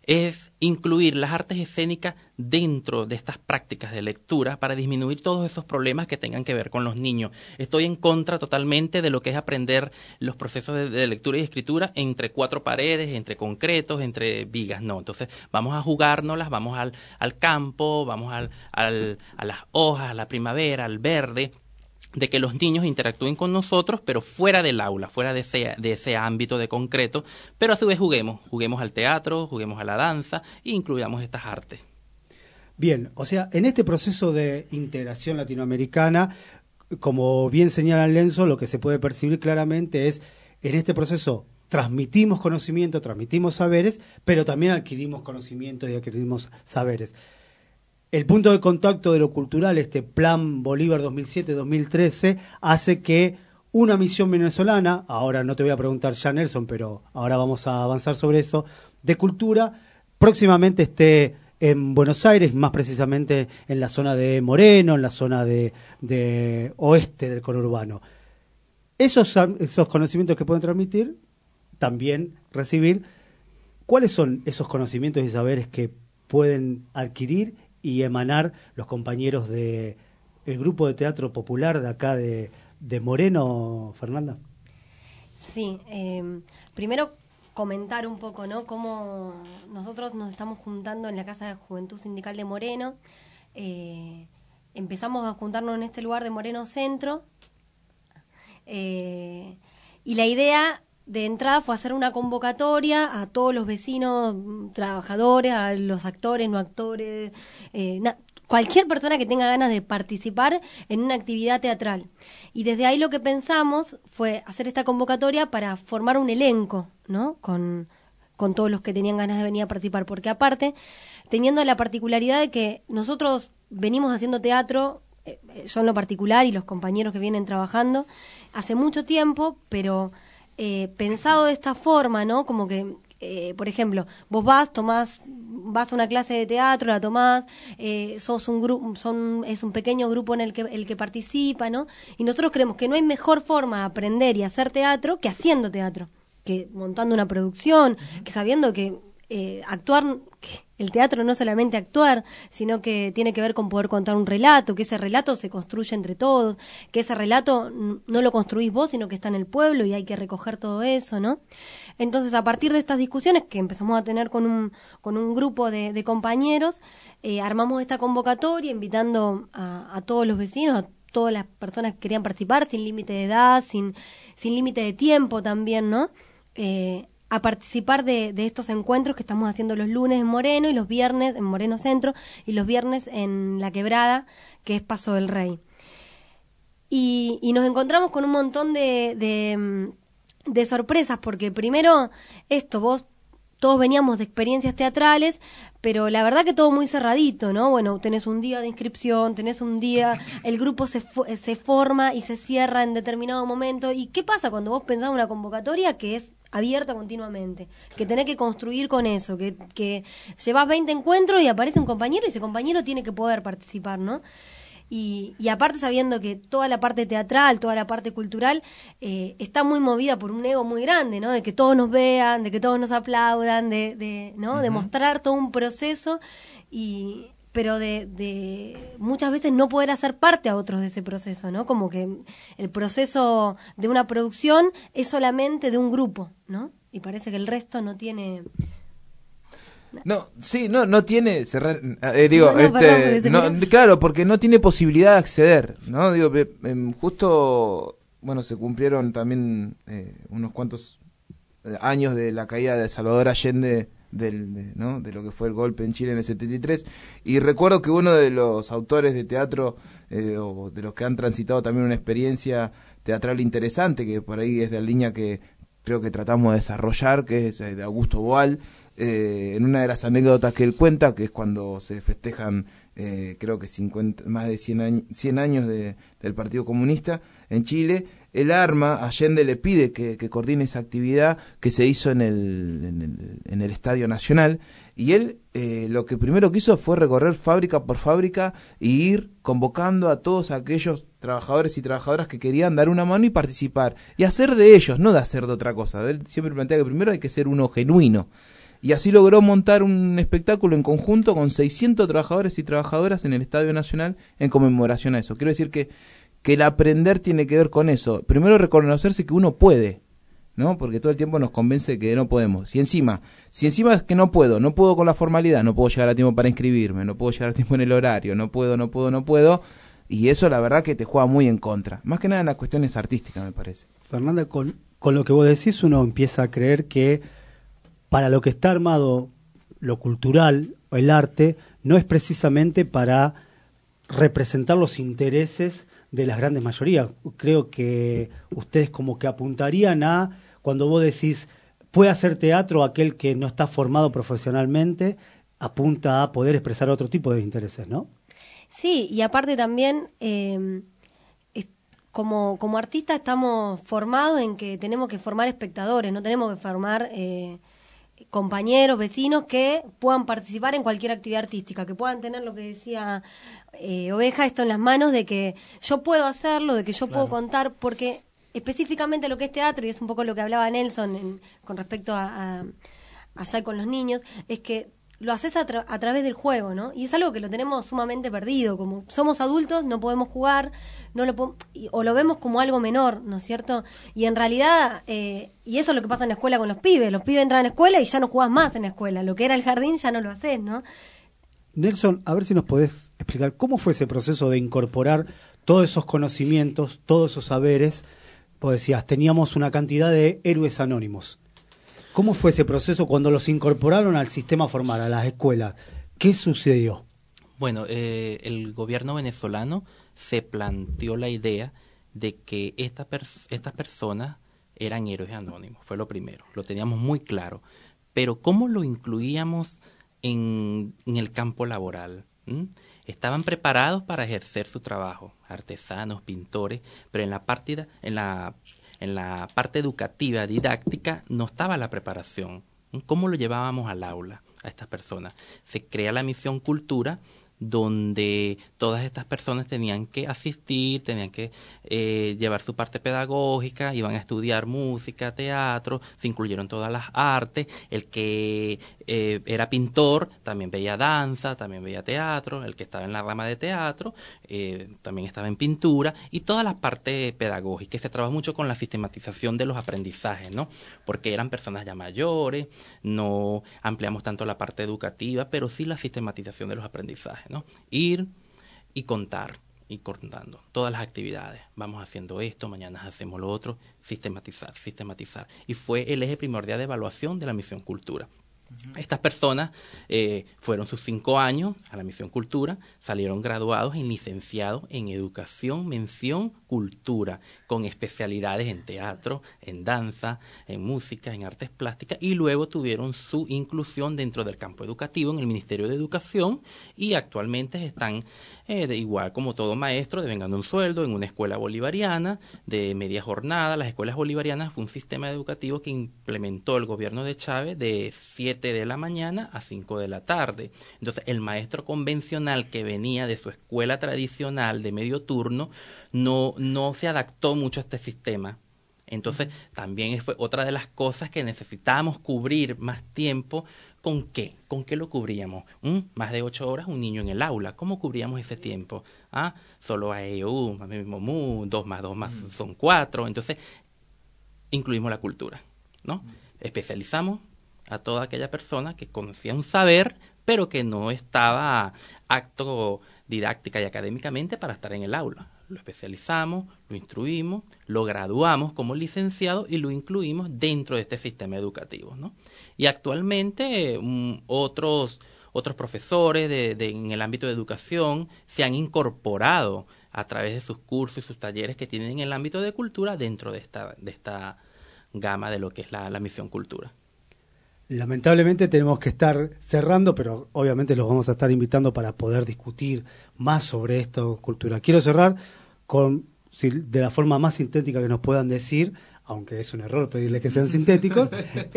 es incluir las artes escénicas dentro de estas prácticas de lectura para disminuir todos esos problemas que tengan que ver con los niños. Estoy en contra totalmente de lo que es aprender los procesos de lectura y escritura entre cuatro paredes, entre concretos, entre vigas. No, entonces vamos a jugárnoslas, vamos al campo, vamos a las hojas, a la primavera, al verde, de que los niños interactúen con nosotros, pero fuera del aula, fuera de ese ámbito de concreto, pero a su vez juguemos al teatro, juguemos a la danza e incluyamos estas artes. Bien, o sea, en este proceso de integración latinoamericana, como bien señala Lenzo, lo que se puede percibir claramente es, en este proceso transmitimos conocimiento, transmitimos saberes, pero también adquirimos conocimientos y adquirimos saberes. El punto de contacto de lo cultural, este Plan Bolívar 2007-2013, hace que una misión venezolana, ahora no te voy a preguntar ya, Nelson, pero ahora vamos a avanzar sobre eso, de cultura, próximamente esté en Buenos Aires, más precisamente en la zona de Moreno, en la zona de oeste del conurbano. Esos conocimientos que pueden transmitir, también recibir, ¿cuáles son esos conocimientos y saberes que pueden adquirir y emanar los compañeros del grupo de teatro popular de acá de Moreno, Fernanda? Sí, primero comentar un poco, ¿no? Cómo nosotros nos estamos juntando en la Casa de Juventud Sindical de Moreno. Empezamos a juntarnos en este lugar de Moreno Centro, y la idea de entrada fue hacer una convocatoria a todos los vecinos, trabajadores, a los actores, no actores, cualquier persona que tenga ganas de participar en una actividad teatral. Y desde ahí lo que pensamos fue hacer esta convocatoria para formar un elenco, ¿no? Con todos los que tenían ganas de venir a participar, porque aparte, teniendo la particularidad de que nosotros venimos haciendo teatro, yo en lo particular y los compañeros que vienen trabajando, hace mucho tiempo, pero pensado de esta forma, ¿no? Como que, por ejemplo, vos vas a una clase de teatro, la tomás, sos un grupo, es un pequeño grupo en el que participa, ¿no? Y nosotros creemos que no hay mejor forma de aprender y hacer teatro que haciendo teatro, que montando una producción, que sabiendo que actuar, que el teatro no es solamente actuar, sino que tiene que ver con poder contar un relato, que ese relato se construye entre todos, que ese relato no lo construís vos, sino que está en el pueblo y hay que recoger todo eso, ¿no? Entonces, a partir de estas discusiones que empezamos a tener con un grupo de compañeros, armamos esta convocatoria invitando a todos los vecinos, a todas las personas que querían participar, sin límite de edad, sin límite de tiempo también, ¿no? A participar de estos encuentros que estamos haciendo los lunes en Moreno y los viernes en Moreno Centro y los viernes en La Quebrada, que es Paso del Rey. Y nos encontramos con un montón de sorpresas, porque primero todos veníamos de experiencias teatrales, pero la verdad que todo muy cerradito, ¿no? Bueno, tenés un día de inscripción, tenés un día, el grupo se forma y se cierra en determinado momento. ¿Y qué pasa cuando vos pensás una convocatoria que es abierta continuamente, que tenés que construir con eso, que llevas 20 encuentros y aparece un compañero y ese compañero tiene que poder participar, ¿no? Y aparte sabiendo que toda la parte teatral, toda la parte cultural está muy movida por un ego muy grande, ¿no? De que todos nos vean, de que todos nos aplaudan, ¿no? Uh-huh. De mostrar todo un proceso pero de muchas veces no poder hacer parte a otros de ese proceso, ¿no? Como que el proceso de una producción es solamente de un grupo, ¿no? Y parece que el resto no tiene... No tiene claro, porque no tiene posibilidad de acceder, ¿no? Digo, justo, bueno, se cumplieron también unos cuantos años de la caída de Salvador Allende, de lo que fue el golpe en Chile en el 73, y recuerdo que uno de los autores de teatro o de los que han transitado también una experiencia teatral interesante, que por ahí es de la línea que creo que tratamos de desarrollar, que es de Augusto Boal, en una de las anécdotas que él cuenta, que es cuando se festejan creo que más de 100 años del Partido Comunista en Chile, el arma, Allende le pide que coordine esa actividad que se hizo en el Estadio Nacional, y él lo que primero que hizo fue recorrer fábrica por fábrica y ir convocando a todos aquellos trabajadores y trabajadoras que querían dar una mano y participar, y hacer de ellos, no de hacer de otra cosa. Él siempre plantea que primero hay que ser uno genuino. y así logró montar un espectáculo en conjunto con 600 trabajadores y trabajadoras en el Estadio Nacional en conmemoración a eso. Quiero decir que el aprender tiene que ver con eso. Primero reconocerse que uno puede, ¿no? Porque todo el tiempo nos convence de que no podemos. Si encima es que no puedo con la formalidad, no puedo llegar a tiempo para inscribirme, no puedo llegar a tiempo en el horario, no puedo, y eso la verdad que te juega muy en contra. Más que nada en las cuestiones artísticas, me parece. Fernanda, con lo que vos decís, uno empieza a creer que para lo que está armado lo cultural o el arte, no es precisamente para representar los intereses de las grandes mayorías. Creo que ustedes como que apuntarían a, cuando vos decís, puede hacer teatro aquel que no está formado profesionalmente, apunta a poder expresar otro tipo de intereses, ¿no? Sí, y aparte también, como artistas estamos formados en que tenemos que formar espectadores, no tenemos que formar compañeros, vecinos que puedan participar en cualquier actividad artística, que puedan tener lo que decía Oveja, esto en las manos, de que yo puedo hacerlo, de que yo puedo contar, porque específicamente lo que es teatro, y es un poco lo que hablaba Nelson con respecto a allá con los niños, es que lo haces a través del juego, ¿no? Y es algo que lo tenemos sumamente perdido. Como somos adultos, no podemos jugar, o lo vemos como algo menor, ¿no es cierto? Y en realidad, y eso es lo que pasa en la escuela con los pibes. Los pibes entran a la escuela y ya no jugás más en la escuela. Lo que era el jardín ya no lo haces, ¿no? Nelson, a ver si nos podés explicar cómo fue ese proceso de incorporar todos esos conocimientos, todos esos saberes. Vos decías, teníamos una cantidad de héroes anónimos. ¿Cómo fue ese proceso cuando los incorporaron al sistema formal, a las escuelas? ¿Qué sucedió? Bueno, el gobierno venezolano se planteó la idea de que estas personas eran héroes anónimos. Fue lo primero, lo teníamos muy claro. Pero ¿cómo lo incluíamos en el campo laboral? Estaban preparados para ejercer su trabajo, artesanos, pintores, pero en la parte educativa, didáctica, no estaba la preparación. ¿Cómo lo llevábamos al aula a estas personas? Se crea la misión Cultura, donde todas estas personas tenían que asistir, tenían que llevar su parte pedagógica, iban a estudiar música, teatro, se incluyeron todas las artes. El que era pintor también veía danza, también veía teatro, el que estaba en la rama de teatro también estaba en pintura, y toda la parte pedagógica. Se trabaja mucho con la sistematización de los aprendizajes, ¿no? Porque eran personas ya mayores, no ampliamos tanto la parte educativa, pero sí la sistematización de los aprendizajes, ¿no? Ir y contar, y contando todas las actividades. Vamos haciendo esto, mañana hacemos lo otro, sistematizar. Y fue el eje primordial de evaluación de la misión Cultura. Estas personas fueron sus 5 años a la misión Cultura, salieron graduados y licenciados en Educación, mención Cultura, con especialidades en teatro, en danza, en música, en artes plásticas, y luego tuvieron su inclusión dentro del campo educativo en el Ministerio de Educación, y actualmente están, igual como todo maestro, devengando un sueldo en una escuela bolivariana de media jornada. Las escuelas bolivarianas fue un sistema educativo que implementó el gobierno de Chávez de 7 de la mañana a 5 de la tarde. Entonces, el maestro convencional que venía de su escuela tradicional de medio turno no se adaptó mucho a este sistema. Entonces, también fue otra de las cosas que necesitábamos cubrir más tiempo. ¿Con qué? ¿Con qué lo cubríamos? Más de 8 horas un niño en el aula. ¿Cómo cubríamos ese tiempo? Solo a EU, 2 más 2 más son 4. Entonces, incluimos la cultura, ¿no? Especializamos a toda aquella persona que conocía un saber, pero que no estaba apto didáctica y académicamente para estar en el aula. Lo especializamos, lo instruimos, lo graduamos como licenciado y lo incluimos dentro de este sistema educativo, ¿no? Y actualmente otros profesores en el ámbito de educación se han incorporado a través de sus cursos y sus talleres que tienen en el ámbito de cultura dentro de esta gama de lo que es la misión Cultura. Lamentablemente tenemos que estar cerrando, pero obviamente los vamos a estar invitando para poder discutir más sobre esta cultura. Quiero cerrar de la forma más sintética que nos puedan decir, aunque es un error pedirles que sean sintéticos,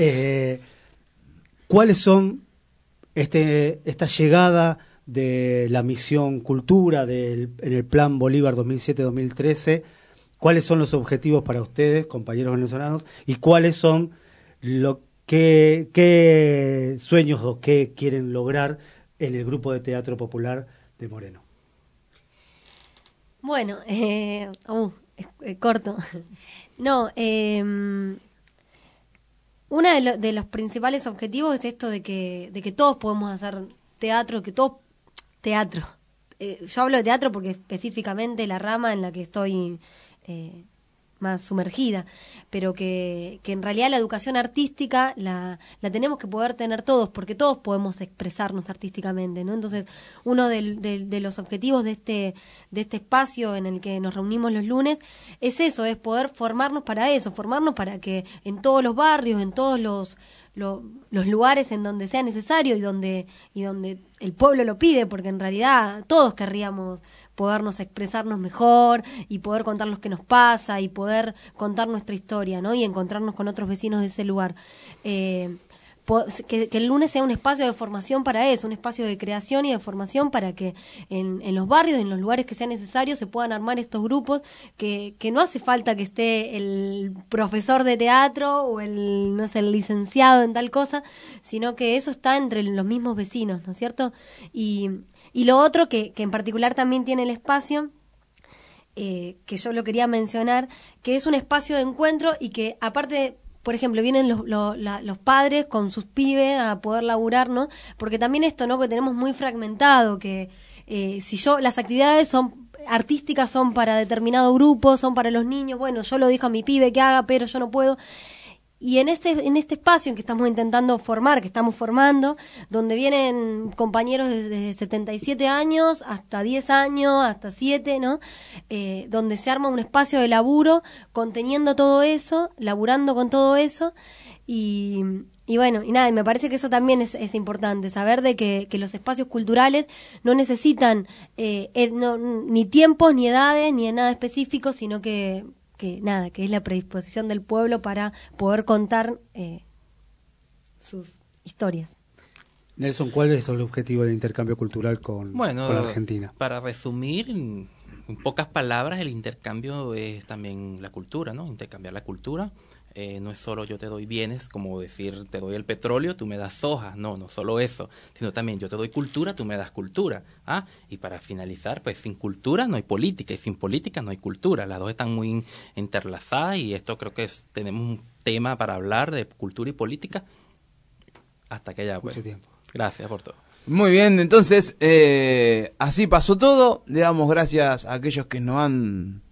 ¿cuáles son esta llegada de la misión Cultura en el Plan Bolívar 2007-2013? ¿Cuáles son los objetivos para ustedes, compañeros venezolanos? ¿Y cuáles son ¿Qué sueños o qué quieren lograr en el grupo de teatro popular de Moreno? Bueno, corto. No, uno de los principales objetivos es esto de que todos podemos hacer teatro, teatro. Yo hablo de teatro porque específicamente la rama en la que estoy más sumergida, pero que en realidad la educación artística la tenemos que poder tener todos, porque todos podemos expresarnos artísticamente, ¿no? Entonces, uno de los objetivos de este espacio en el que nos reunimos los lunes es eso, es poder formarnos para eso, formarnos para que en todos los barrios, en todos los lugares en donde sea necesario y donde el pueblo lo pide, porque en realidad todos querríamos podernos expresarnos mejor y poder contar lo que nos pasa y poder contar nuestra historia, ¿no? Y encontrarnos con otros vecinos de ese lugar. Que el lunes sea un espacio de formación para eso, un espacio de creación y de formación para que en los barrios, en los lugares que sea necesario, se puedan armar estos grupos, que no hace falta que esté el profesor de teatro o el licenciado en tal cosa, sino que eso está entre los mismos vecinos, ¿no es cierto? Y lo otro que en particular también tiene el espacio, que yo lo quería mencionar, que es un espacio de encuentro y que aparte, por ejemplo, vienen los padres con sus pibes a poder laburar, ¿no? Porque también esto, ¿no? Que tenemos muy fragmentado, que las actividades son artísticas son para determinado grupo, son para los niños, bueno, yo lo digo a mi pibe que haga, pero yo no puedo. Y en este espacio en que estamos intentando formar, que estamos formando, donde vienen compañeros desde 77 años hasta 10 años, hasta 7, ¿no? Donde se arma un espacio de laburo conteniendo todo eso, laburando con todo eso. Y bueno, y nada, y me parece que eso también es importante, saber de que los espacios culturales no necesitan ni tiempos, ni edades, ni nada específico, sino que es la predisposición del pueblo para poder contar sus historias. Nelson, ¿cuál es el objetivo del intercambio cultural con Argentina? Para resumir, en pocas palabras, el intercambio es también la cultura, ¿no? Intercambiar la cultura. No es solo yo te doy bienes, como decir te doy el petróleo, tú me das soja, no solo eso, sino también yo te doy cultura, tú me das cultura. Y para finalizar, pues sin cultura no hay política y sin política no hay cultura, las dos están muy interlazadas y esto creo que tenemos un tema para hablar de cultura y política hasta que haya pues. Mucho tiempo. Gracias por todo. Muy bien, entonces así pasó todo, le damos gracias a aquellos que nos han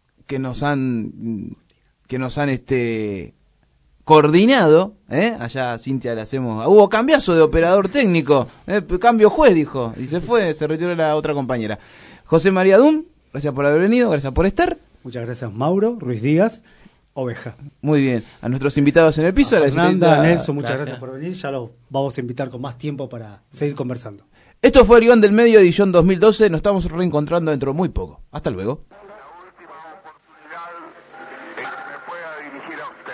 coordinado, allá Cintia le hacemos, hubo cambiazo de operador técnico, cambio juez dijo, y se retiró la otra compañera. José María Dum, gracias por haber venido, gracias por estar. Muchas gracias Mauro, Ruiz Díaz, Oveja. Muy bien, a nuestros invitados en el piso. A Fernanda, Nelson, muchas gracias por venir, ya los vamos a invitar con más tiempo para seguir conversando. Esto fue el Guión del Medio, edición 2012, nos estamos reencontrando dentro de muy poco. Hasta luego. La última oportunidad en que me pueda dirigir a usted.